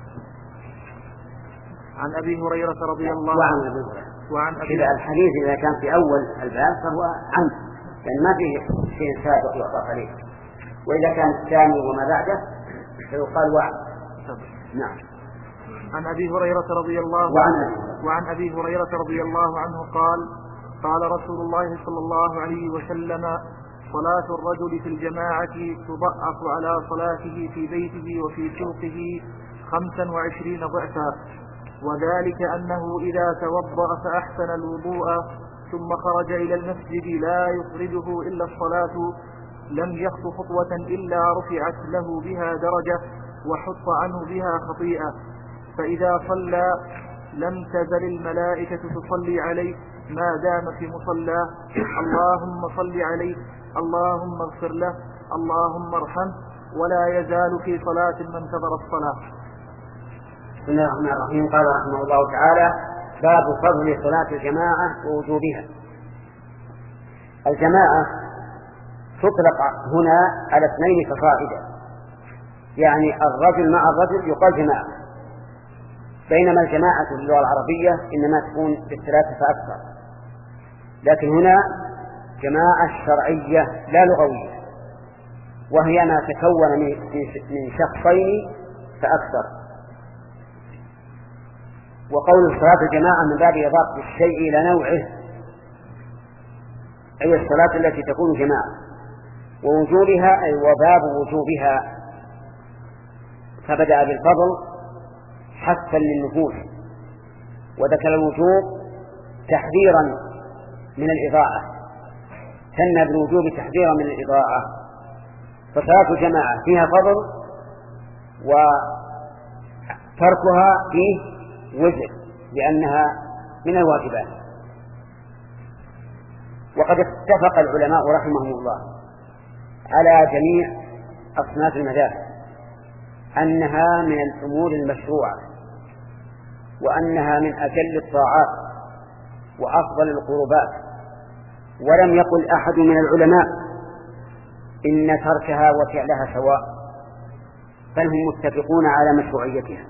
عن أبي هريرة رضي الله عنه وعن أبي الحديث إذا كان في أول الباب فهو عنه لأن ما فيه شيء سابق يعطى عليه، وإذا كان الثاني وما بعده فيقال وعد. نعم. عن أبي هريرة رضي الله عنه وعن أبي هريرة رضي الله عنه قال: قال رسول الله صلى الله عليه وسلم: صلاة الرجل في الجماعة تضعف على صلاته في بيته وفي سوقه خمسا وعشرين ضعفا، وذلك أنه إذا توضأ فأحسن الوضوء ثم خرج إلى المسجد لا يخرجه إلا الصلاة لم يخط خطوة إلا رفعت له بها درجة وحط عنه بها خطيئة، فإذا صلى لم تزل الملائكة تصلي عليه ما دام في مصلاه: اللهم صل عليه، اللهم اغفر له، اللهم ارحمه، ولا يزال في صلاة من انتظر الصلاة. بسم الله الرحمن الرحيم. قال رحمه الله تعالى: باب فضل صلاة الجماعة ووجوبها. الجماعة تطلق هنا على اثنين فصائدا، يعني الرجل مع الرجل يقال جماعة، بينما الجماعة في اللغة العربية إنما تكون بالثلاثة فأكثر، لكن هنا جماعة شرعية لا لغوية، وهي ما تكون من شخصين فأكثر. وقول صلاة الجماعة من باب إضافة الشيء إلى نوعه، أي الصلاة التي تكون جماعة، ووجوبها أي وباب وجوبها، فبدأ بالفضل حثا للنفوس، وذكر الوجوب تحذيرا من الإضاعة، ثنى بالوجوب تحذيرا من الإضاعة. فصلاة الجماعة فيها فضل وتركها فيه وزر لأنها من الواجبات. وقد اتفق العلماء رحمهم الله على جميع أصناف المذاهب أنها من الأمور المشروعة، وأنها من أجل الطاعات، وأفضل القربات، ولم يقل أحد من العلماء إن تركها وفعلها سواء، بل هم متفقون على مشروعيتها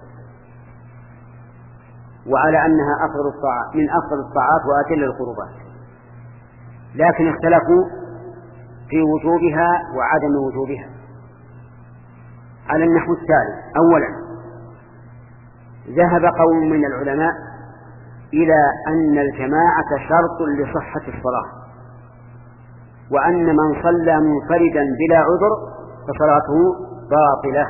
وعلى أنها أفضل الطاعات من أفضل الطاعات وأجل القربات، لكن اختلفوا في وجوبها وعدم وجوبها على النحو التالي: أولا، ذهب قوم من العلماء إلى أن الجماعة شرط لصحة الصلاة، وأن من صلى منفردا بلا عذر فصلاته باطلة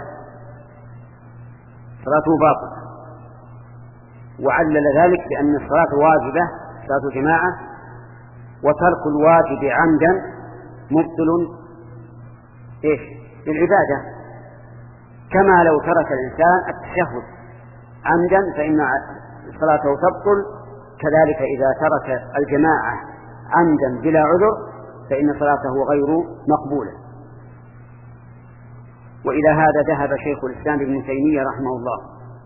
صلاته باطلة وعلل ذلك بأن الصلاة واجبة، صلاة الجماعة، وترك الواجب عمدا مبطل إيش للعبادة، كما لو ترك الإنسان التشهد عمدا فإن صلاته تبطل، كذلك إذا ترك الجماعة عمدا بلا عذر فإن صلاته غير مقبولة. وإلى هذا ذهب شيخ الإسلام ابن تيمية رحمه الله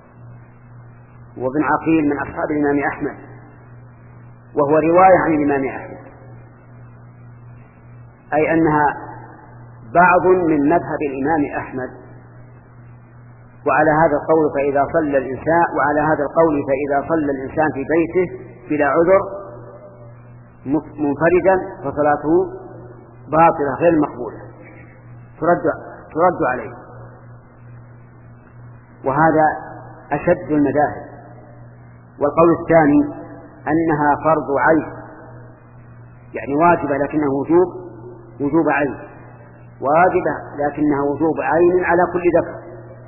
وابن عقيل من أصحاب الإمام أحمد، وهو رواية عن الإمام أحمد، أي أنها بعض من مذهب الإمام أحمد. وعلى هذا القول فإذا صلى الإنسان وعلى هذا القول فإذا صلى الإنسان في بيته بلا عذر منفردا فصلاته باطلة غير مقبولة، ترد ترد عليه. وهذا أشد المذاهب. والقول الثاني أنها فرض عين، يعني واجبة لكنها وجوب وجوب عين، واجبة لكنها وجوب عين على كل ذكر.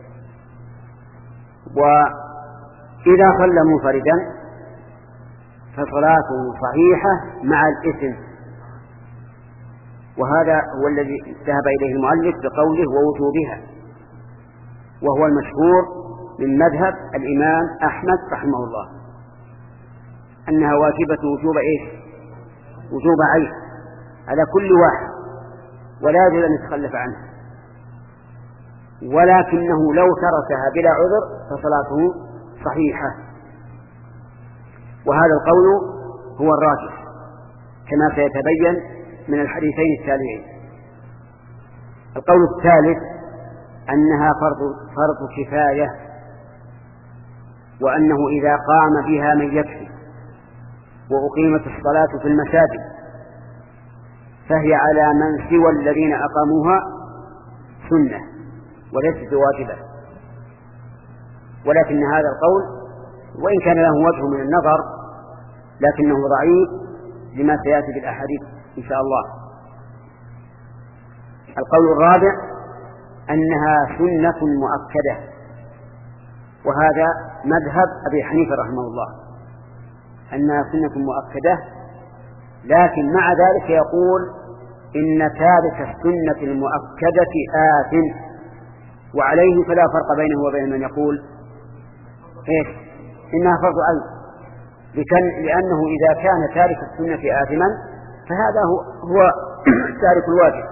وإذا صلى منفردا فصلاته صحيحة مع الإثم، وهذا هو الذي ذهب إليه المؤلف بقوله ووجوبها، وهو المشهور من مذهب الإمام أحمد رحمه الله أنها واجبة وجوب إيش؟ وجوب عين على كل واحد، ولا يجوز أن يتخلف عنه، ولكنه لو تركها بلا عذر فصلاته صحيحة. وهذا القول هو الراجح كما سيتبين من الحديثين التاليين. القول الثالث أنها فرض, فرض كفاية، وأنه إذا قام بها من يكفي وأقيمت الصلاة في المساجد فهي على من سوى الذين أقاموها سنة وليست واجبة. ولكن هذا القول وإن كان له وجه من النظر لكنه ضعيف لما سيأتي بالأحاديث إن شاء الله. القول الرابع أنها سنة مؤكدة، وهذا مذهب أبي حنيفة رحمه الله أنها سنة مؤكدة، لكن مع ذلك يقول إن تارك السنة المؤكدة آثم، وعليه فلا فرق بينه وبين من يقول إيش إنها فرض عين، لأنه إذا كان تارك السنة آثما فهذا هو, هو تارك الواجب.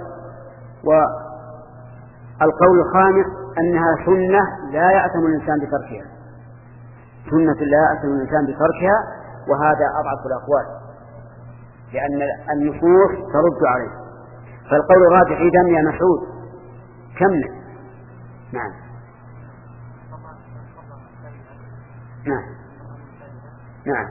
والقول الخامس أنها سنة لا يأثم الإنسان بتركها، سنة لا يأثم الإنسان بتركها، وهذا أضعف الأقوال لأن النصوص ترد عليه. فالقول الراجح إذن يا مسعود كمل. نعم نعم نعم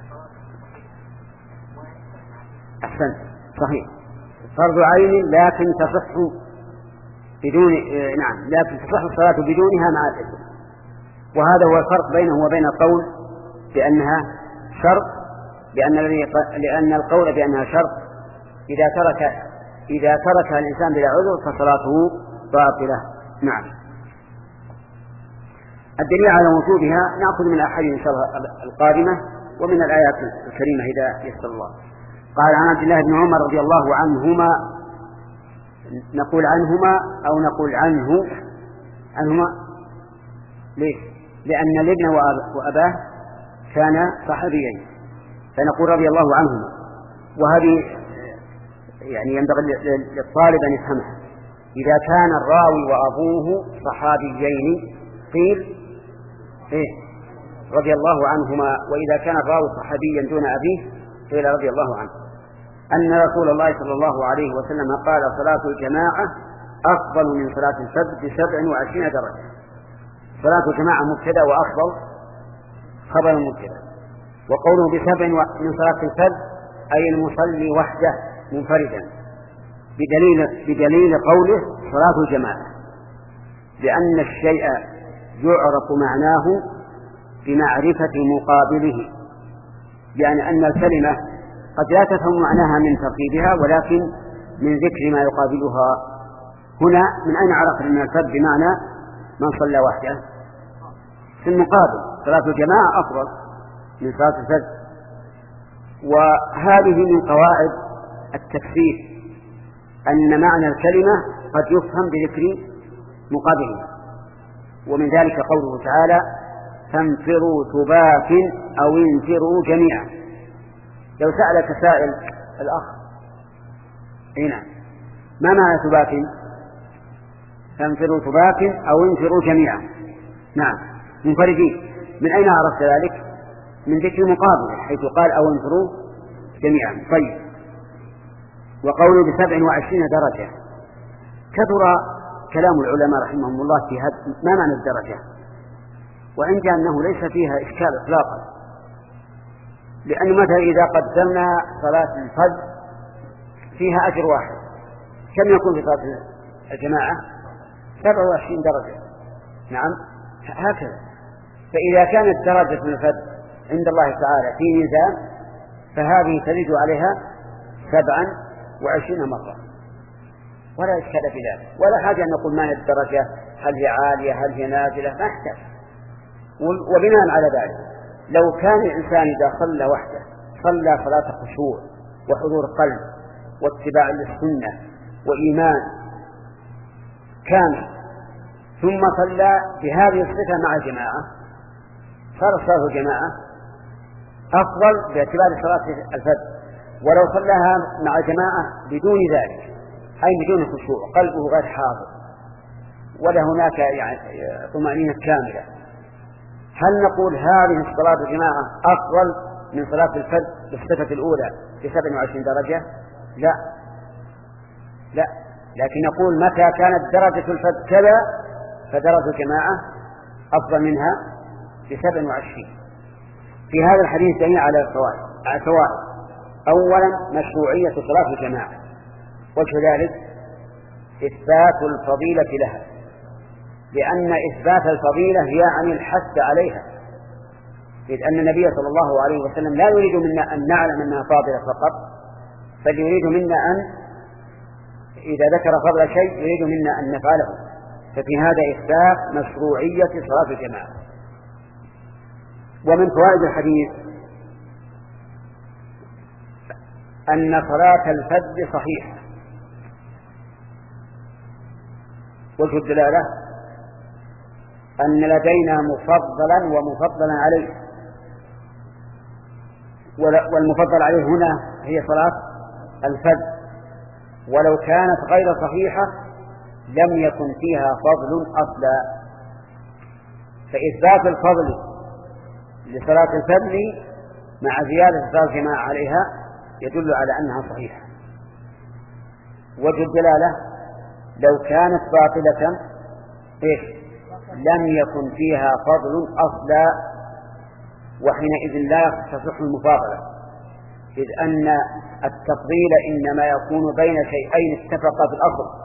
أحسن صحيح، فرض عين لكن تصح بدون نعم لكن تصح الصلاة بدونها مع الإثم. وهذا هو الفرق بينه وبين القول بأنها شرط، لأن لأن القول بأنها شرط إذا ترك إذا تركها الإنسان بلا عذر فصلاته باطلة. نعم. الدليل على وجودها نأخذ من الأحاديث إن شاء الله القادمة ومن الآيات الكريمة إذا يسر الله. قال عن عبد الله بن عمر رضي الله عنهما، نقول عنهما أو نقول عنه عنهما ليش؟ لأن الابن وأباه كان صحابيين فنقول رضي الله عنهما، وهذه يعني ينبغي للطالب أن يفهمها. إذا كان الراوي وأبوه صحابيين قيل إيه؟ رضي الله عنهما، وإذا كان الراوي صحابيا دون أبيه قيل رضي الله عنه أن رسول الله صلى الله عليه وسلم قال صلاة الجماعة أفضل من صلاة الفجر بسبع وعشرين درجة. صلاة الجماعة مبتدأ وأفضل خبر مبتدأ، وقوله بسبع من صلاة الفجر أي المصلي وحده منفردا، بدليل, بدليل قوله صلاة الجماعة، لأن الشيء يعرف معناه بمعرفة مقابله، يعني أن الكلمة قد لا تفهم معناها من ترتيبها ولكن من ذكر ما يقابلها. هنا من أين عرف أن الفجر بمعنى من صلى وحده؟ في المقابل صلاة الجماعة أفضل من صلاة الفجر. وهذه من قواعد التفسير أن معنى الكلمة قد يفهم بذكر مقابله، ومن ذلك قوله تعالى فانفروا ثبات أو انفروا جميعا. لو سألك سائل الأخ هنا ما معنى ثبات؟ فانفروا ثبات أو انفروا جميعا. نعم منفردين. من أين عرفت ذلك؟ من ذكر مقابل حيث قال أو انفروا جميعا. طيب، وقوله بسبع وعشرين درجة، كثر كلام العلماء رحمهم الله في هذا ما معنى الدرجة، وعندي أنه ليس فيها إشكال إطلاقا، لأن مثلا إذا قدمنا صلاة الفجر فيها أجر واحد كم يكون في صلاة الجماعة؟ سبع وعشرين درجة. نعم هكذا. فإذا كانت درجة الفجر عند الله تعالى في ميزان فهذه تزيد عليها سبعا وعشرين مرة ولا إشكال في ذلك، ولا حاجة أن نقول ما هي الدرجة، هل هي عالية هل هي نازلة، ما يحتاج. وبناء على ذلك لو كان الإنسان إذا صلى وحده صلى صلاة خشوع وحضور قلب واتباع للسنة وإيمان كامل ثم صلى بهذه الصفة مع جماعة صار صلاة الجماعة أفضل باعتبار صلاة الفجر. ولو صلاها مع جماعة بدون ذلك أي بدون خشوع قلبه غير حاضر ولا هناك يعني طمأنينة كاملة، هل نقول هذه الصلاة الجماعة أفضل من صلاة الفجر بالصفة الأولى بسبع وعشرين درجة؟ لا لا، لكن نقول متى كانت درجة الفجر كذا فدرجة الجماعة أفضل منها بسبع وعشرين. في هذا الحديث دليل على الفوائد على الفوائد. أولا مشروعية صلاة الجماعة، وجه ذلك إثبات الفضيلة لها، لأن إثبات الفضيلة يعني الحث عليها، إذ أن النبي صلى الله عليه وسلم لا يريد منا أن نعلم أنها فاضلة فقط، بل يريد منا أن إذا ذكر فضل شيء يريد منا أن نفعله. ففي هذا إثبات مشروعية صلاة الجماعة. ومن فوائد الحديث أن صلاة الفجر صحيحة. وجه الدلالة أن لدينا مفضلا ومفضلا عليه، والمفضل عليه هنا هي صلاة الفجر، ولو كانت غير صحيحة لم يكن فيها فضل أصلا. فإثبات الفضل لصلاة الفجر مع زيادة صلاة الجماعة عليها يدل على أنها صحيحة. وجه الدلالة لو كانت باطلة إيش لم يكن فيها فضل أصلا، وحينئذ لا تصح المفاضلة، إذ أن التفضيل إنما يكون بين شيئين اتفقا في الأصل.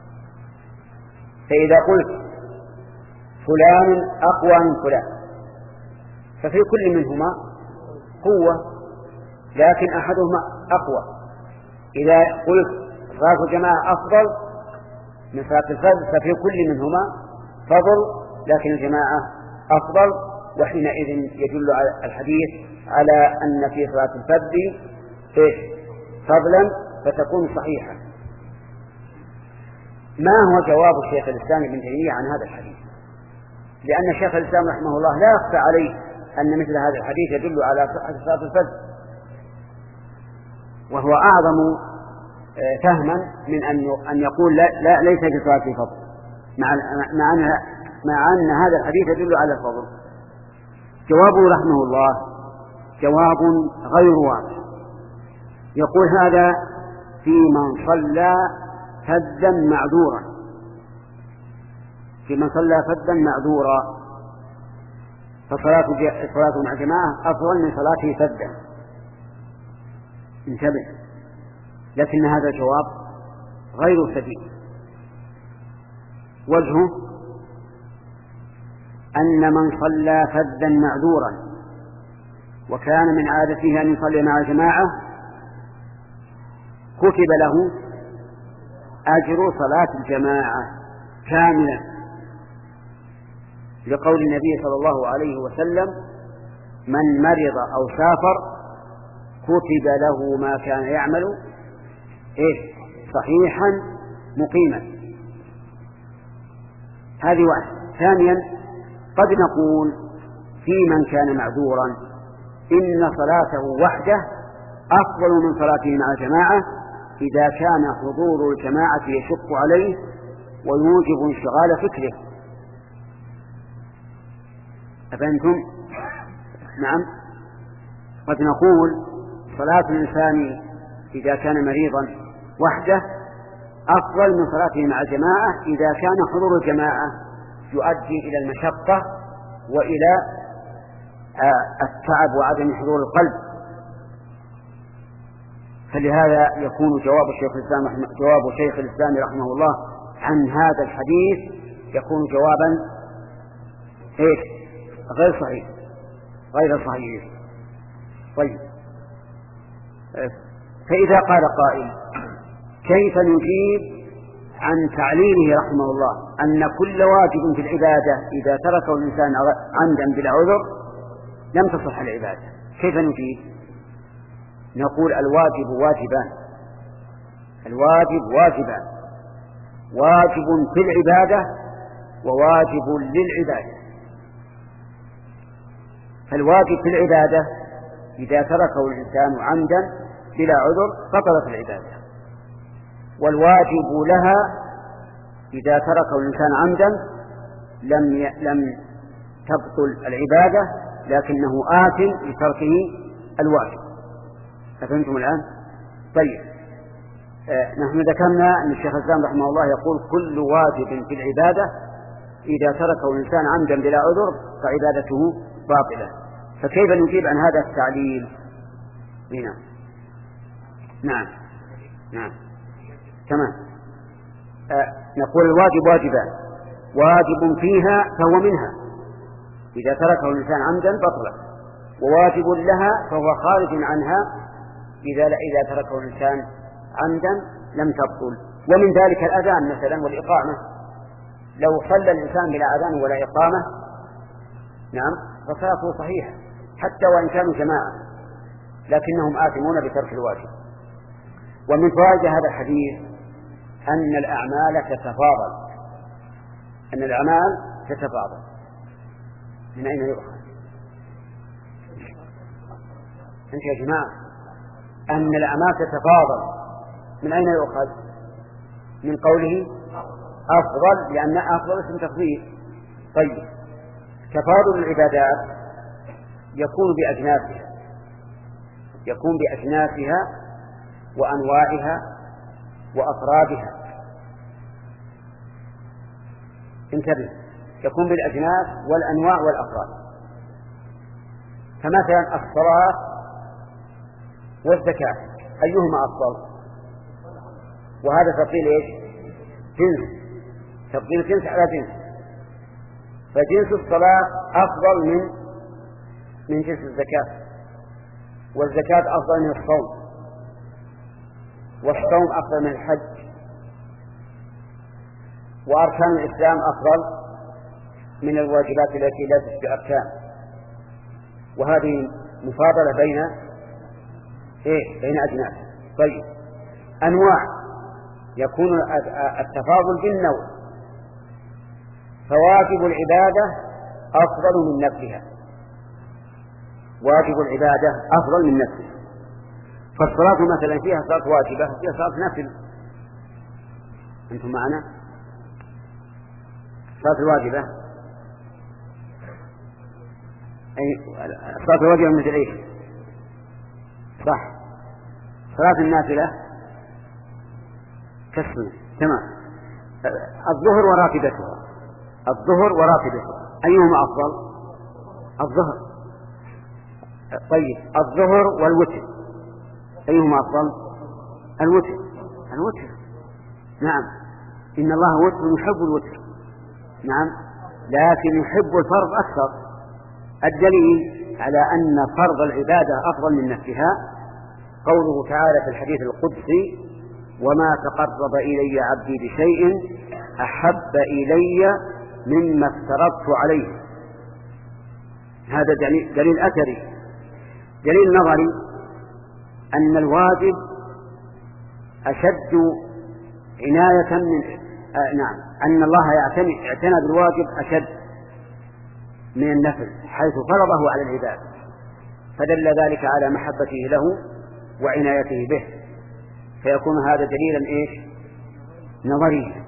فإذا قلت فلان أقوى من فلان ففي كل منهما قوة، لكن أحدهما أقوى. إذا قلت صلاة الجماعة أفضل من صلاة الفجر ففي كل منهما فضل، لكن الجماعة أفضل، وحينئذ يدل على الحديث على أن في صلاة الفجر إيش فضلا فتكون صحيحة. ما هو جواب الشيخ الإسلام ابن تيمية عن هذا الحديث؟ لأن الشيخ الإسلام رحمه الله لا يخفى عليه أن مثل هذا الحديث يدل على صحة صلاة الفجر، وهو أعظم فهما من أن يقول لا, لا ليس في صلاة الفضل، مع مع أن مع أن هذا الحديث يدل على الفضل. جوابه رحمه الله جواب غير واضح، يقول هذا في من صلى فذا معذورا، في من صلى فذا معذورا، فصلاة صلاة مع جماعة أفضل من صلاته فذا. انتبه، لكن هذا الجواب غير سديد. وجهه أن من صلى فذا معذورا وكان من عادته أن يصلي مع جماعة كتب له أجر صلاة الجماعة كاملا، لقول النبي صلى الله عليه وسلم: من مرض أو سافر كتب له ما كان يعمل إيه صحيحا مقيما. هذه واحدة. ثانيا، قد نقول في من كان معذورا إن صلاته وحده أفضل من صلاته مع جماعة إذا كان حضور الجماعة يشق عليه ويوجب انشغال فكره. أفهمتم؟ نعم. قد نقول صلاة الإنسان إذا كان مريضا وحده أفضل من صلاته مع جماعة إذا كان حضور الجماعة يؤدي إلى المشقة وإلى التعب وعدم حضور القلب. فلهذا يكون جواب الشيخ الإسلام جواب شيخ الإسلام رحمه الله عن هذا الحديث يكون جوابا إيش؟ غير صحيح، غير صحيح. طيب، فإذا قال قائل: كيف نجيب عن تعليله رحمه الله أن كل واجب في العبادة إذا تركه الإنسان عمدا بلا عذر لم تصح العبادة؟ كيف نجيب؟ نقول: الواجب واجبان، الواجب واجبان، واجب في العبادة وواجب للعبادة. فالواجب في العبادة إذا تركه الإنسان عمدا بلا عذر بطلت العبادة، والواجب لها إذا تركه الإنسان عمدا لم ي... لم تبطل العبادة لكنه آثم لتركه الواجب. أفهمتم الآن؟ طيب، آه نحن ذكرنا أن الشيخ الإسلام رحمه الله يقول: كل واجب في العبادة إذا تركه الإنسان عمدا بلا عذر فعبادته باطلة. فكيف نجيب عن هذا التعليل؟ هنا نعم نعم تمام. آه نقول: الواجب واجبان، واجب فيها فهو منها إذا تركه الإنسان عمدا بطلا، وواجب لها فهو خارج عنها إذا إذا تركه الإنسان عمدا لم تبطل. ومن ذلك الأذان مثلا والإقامة، لو صلى الإنسان بلا أذان ولا إقامة نعم فصلاته صحيحة حتى وإن كانوا جماعة، لكنهم آثمون بترك الواجب. ومن فوائد هذا الحديث أن الأعمال تتفاضل، أن الأعمال تتفاضل. من أين يؤخذ؟ أنت يا جماعة، أن الأعمال تتفاضل من أين يؤخذ؟ من قوله أفضل، لأن أفضل اسم تفضيل. طيب، تفاضل العبادات يكون بأجناسها، يكون بأجناسها وأنواعها وأفرادها. انتبه، يكون بالأجناس والأنواع والأفراد. فمثلا الصلاة والزكاة أيهما أفضل؟ وهذا تفضيل إيش؟ جنس، تفضيل جنس على جنس. فجنس الصلاة أفضل من من جنس الزكاة، والزكاة أفضل من الصوم، والصوم أفضل من الحج، وأركان الإسلام أفضل من الواجبات التي ليست بأركان. وهذه مفاضلة بين إيه؟ بين أجناس. طيب، أنواع يكون التفاضل بالنوع، فواجب العبادة أفضل من نفسها، واجب العبادة أفضل من نفسها. فالصلاة مثلا فيها صلاة واجبة، فيها صلاة نفل. أنتم معنا؟ الصلاة الواجبة أي الصلاة الواجبة مثل إيش؟ صح، صلاة النافلة كالسنة تمام. الظهر وراتبتها، الظهر وراتبتها أيهما أفضل؟ الظهر. طيب الظهر والوتر أيهما أفضل؟ الوتر. الوتر نعم، إن الله وتر يحب الوتر، نعم، لكن يحب الفرض أكثر. الدليل على أن فرض العبادة أفضل من نفسها قوله تعالى في الحديث القدسي: وما تقرب إلي عبدي بشيء أحب إلي مما افترضت عليه. هذا دليل, دليل أثري. دليل نظري أن الواجب أشد عناية من آه نعم أن الله يعتني اعتنى بالواجب أشد من النفل حيث فرضه على العباد، فدل ذلك على محبته له وعنايته به، فيكون هذا دليلا إيش؟ نظريا.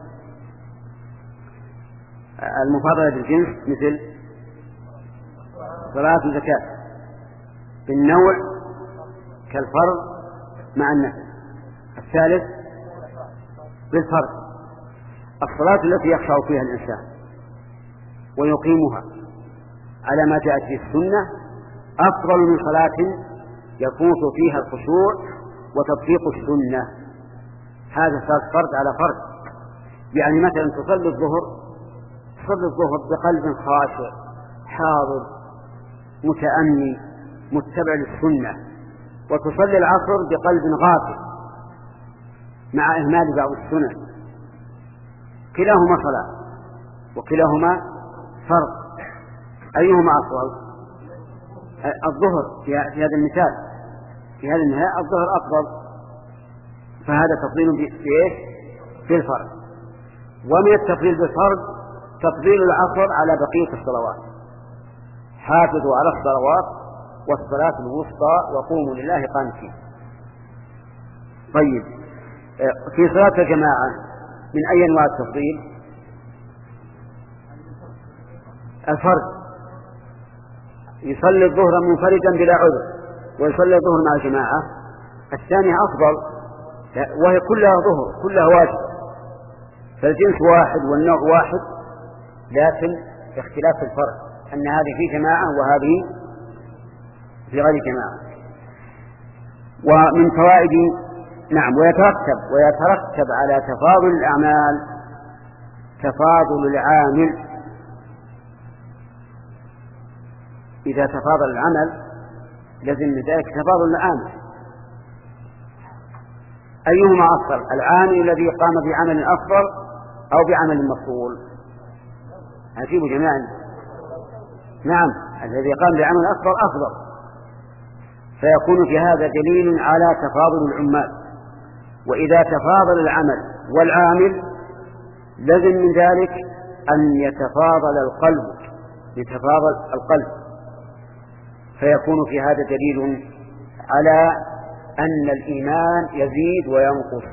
المفاضلة بالجنس مثل صلاة الزكاة بالنوع كالفرض مع النفل. الثالث بالفرض الصلاة التي يخشع فيها الإنسان ويقيمها على ما جاءت في السنة أفضل من صلاة يفوت فيها الخشوع وتطبيق السنة. هذا فرض على فرض. يعني مثلا تصلي الظهر تصلي الظهر بقلب خاشع حاضر متأني متبع للسنة، وتصلي العصر بقلب غافل مع إهمال بعض السنن. كلاهما صلاة وكلاهما فرض، أيهما أفضل؟ الظهر في هذا المثال في هذا النهاية الظهر أفضل، فهذا تفضيل بإيش؟ بالفرض. ومن التفضيل بالفرض تفضيل العصر على بقية الصلوات: حافظوا على الصلوات والصلاة الوسطى وقوموا لله قانتين. طيب في صلاة الجماعة من أي أنواع التفضيل؟ الفرد يصلي الظهر منفردا بلا عذر ويصلي الظهر مع الجماعة، الثانية أفضل وهي كلها ظهر كلها واجب، فالجنس واحد والنوع واحد، لكن اختلاف الفرق أن هذه في جماعة وهذه في غير جماعة. ومن فوائد نعم ويترتب ويترتب على تفاضل الأعمال تفاضل العامل. إذا تفاضل العمل لازم من ذلك تفاضل العامل. أيهما أفضل؟ العامل الذي قام بعمل أفضل أو بعمل مفضول؟ أجيب جميعا نعم، الذي قام بعمل أفضل أفضل، فيكون في هذا دليل على تفاضل العمال. وإذا تفاضل العمل والعامل لازم من ذلك أن يتفاضل القلب يتفاضل القلب، فيكون في هذا دليل على أن الإيمان يزيد وينقص.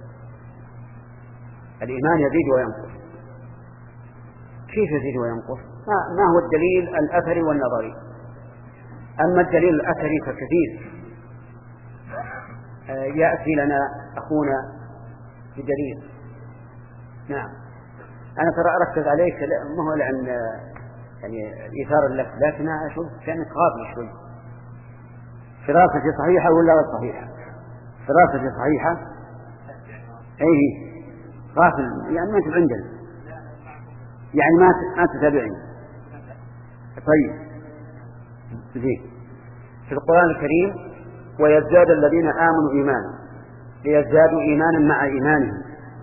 الإيمان يزيد وينقص. كيف يزيد وينقص؟ ما هو الدليل الأثري والنظري؟ أما الدليل الأثري فكثير، يأتي لنا أخونا بدليل. نعم أنا ترى أركز عليك ما هو لأن يعني إثارا لك، لكن أشوف كأنك غافل شوي. فراستي صحيحة ولا غير صحيحة؟ فراستي صحيحة؟ أيه غافل يعني ما أنت عندنا، يعني ما ما تتابعني. طيب زين. في القرآن الكريم ويزداد الذين آمنوا إيمانا ليزدادوا إيمانا مع إيمانهم،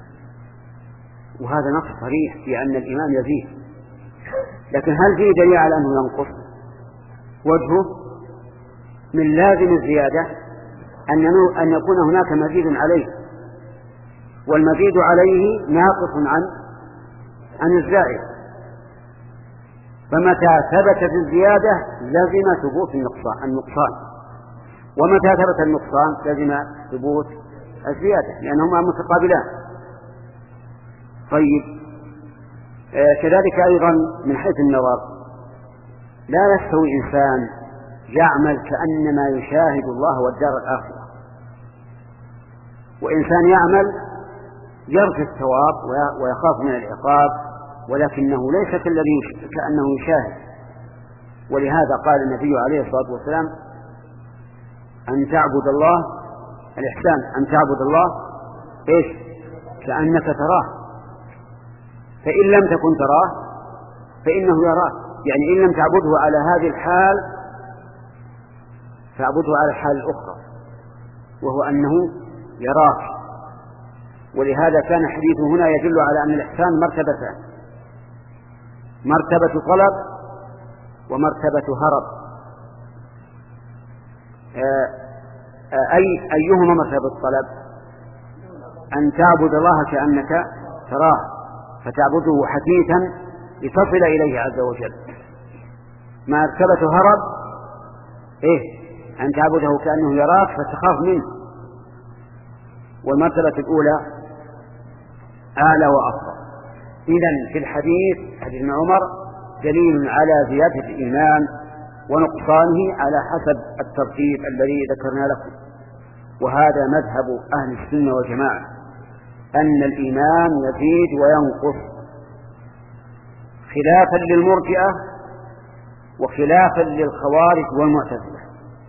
وهذا نص صريح في أن الإيمان يزيد. لكن هل فيه دليل على أنه ينقص؟ وجهه من لازم الزيادة أن يكون هناك مزيد عليه، والمزيد عليه ناقص عن عن الزائد، فمتى ثبتت الزيادة لزم ثبوت النقصان، ومتى ثبت النقصان لزم ثبوت الزيادة، لأنهما متقابلان. طيب آه كذلك أيضا من حيث النظر لا يستوي إنسان يعمل كأنما يشاهد الله والدار الآخرة، وإنسان يعمل يرجو الثواب ويخاف من العقاب، ولكنه ليس كالذي كأنه يشاهد. ولهذا قال النبي عليه الصلاة والسلام: أن تعبد الله، الإحسان أن تعبد الله إيش؟ كأنك تراه، فإن لم تكن تراه فإنه يراك. يعني إن لم تعبده على هذه الحال فاعبده على الحال الأخرى، وهو أنه يراك. ولهذا كان حديثه هنا يدل على أن الإحسان مرتبتان: مرتبة طلب ومرتبة هرب. أي أيهما مرتبة الطلب؟ أن تعبد الله كأنك تراه، فتعبده حثيثا لتصل إليه عز وجل. مرتبة هرب إيه؟ أن تعبده كأنه يراك فتخاف منه. والمرتبة الأولى أعلى وأفضل. إذن في الحديث حديث ابن عمر دليل على زيادة الإيمان ونقصانه على حسب الترتيب الذي ذكرنا لكم. وهذا مذهب أهل السنة والجماعة، أن الإيمان يزيد وينقص، خلافا للمرجئة وخلافا للخوارج والمعتزلة.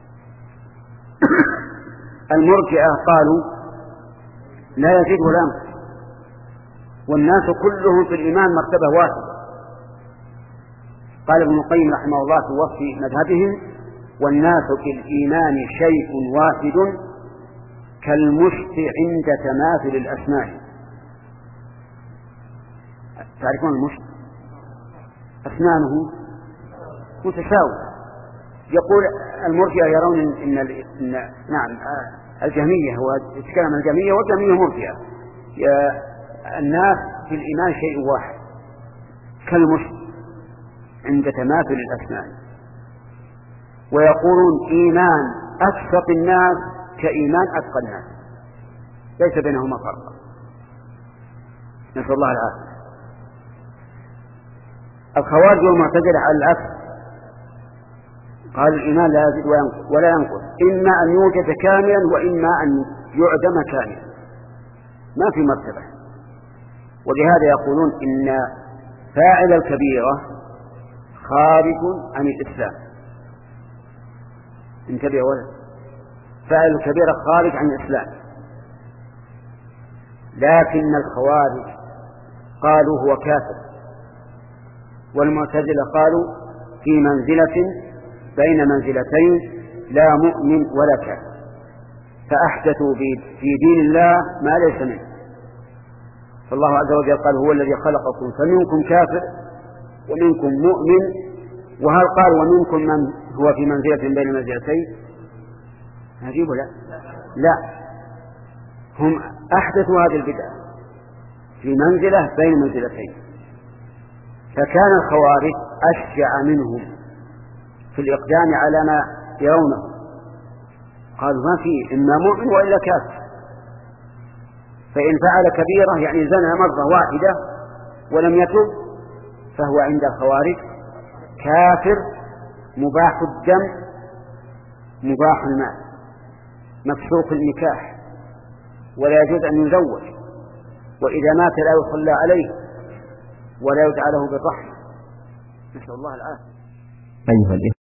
المرجئة قالوا لا يزيد ولا ينقص، والناس كلهم في الإيمان مرتبة واحدة. قال ابن القيم رحمه الله في وصف مذهبهم: والناس في الإيمان شيء واحد كالمشط عند تماثل الأسنان. تعرفون المشط؟ أسنانه متساوية. يقول المرجئة يرون إن, إن نعم الجهمية، هو يتكلم عن الجهمية والجهمية مرجئة. الناس في الإيمان شيء واحد كالمشط عند تماثل الأسنان. ويقولون إيمان أكثر الناس كإيمان أتقى الناس، ليس بينهما فرق. نسأل الله العافية. الخوارج والمعتزلة على العكس، قال الإيمان لا يزيد ولا ينقص، إما أن يوجد كاملا وإما أن يعدم كاملا، ما في مرتبة. ولهذا يقولون إن فاعل الكبيرة خارج عن الإسلام. انتبه ولا فاعل الكبيرة خارج عن الإسلام، لكن الخوارج قالوا هو كافر، والمعتزلة قالوا في منزلة بين منزلتين، لا مؤمن ولا كافر، فأحدثوا في دين الله ما ليس منه. فالله عز وجل قال: هو الذي خلقكم فمنكم كافر ومنكم مؤمن. وهل قال ومنكم من هو في منزلة بين منزلتين؟ عجيب لا لا هم أحدثوا هذه البدعة في منزلة بين منزلتين. فكان الخوارج أشجع منهم في الإقدام على ما يرونه، قالوا ما فيه إما مؤمن وإلا كافر. فإن فعل كبيرة يعني زنى مرة واحدة ولم يتب فهو عند الخوارج كافر مباح الدم مباح المال مفسوق النكاح ولا يجوز أن يزوج، وإذا مات لا يصلى عليه ولا يدعى له بالرحمة. نسأل الله العافية. أيها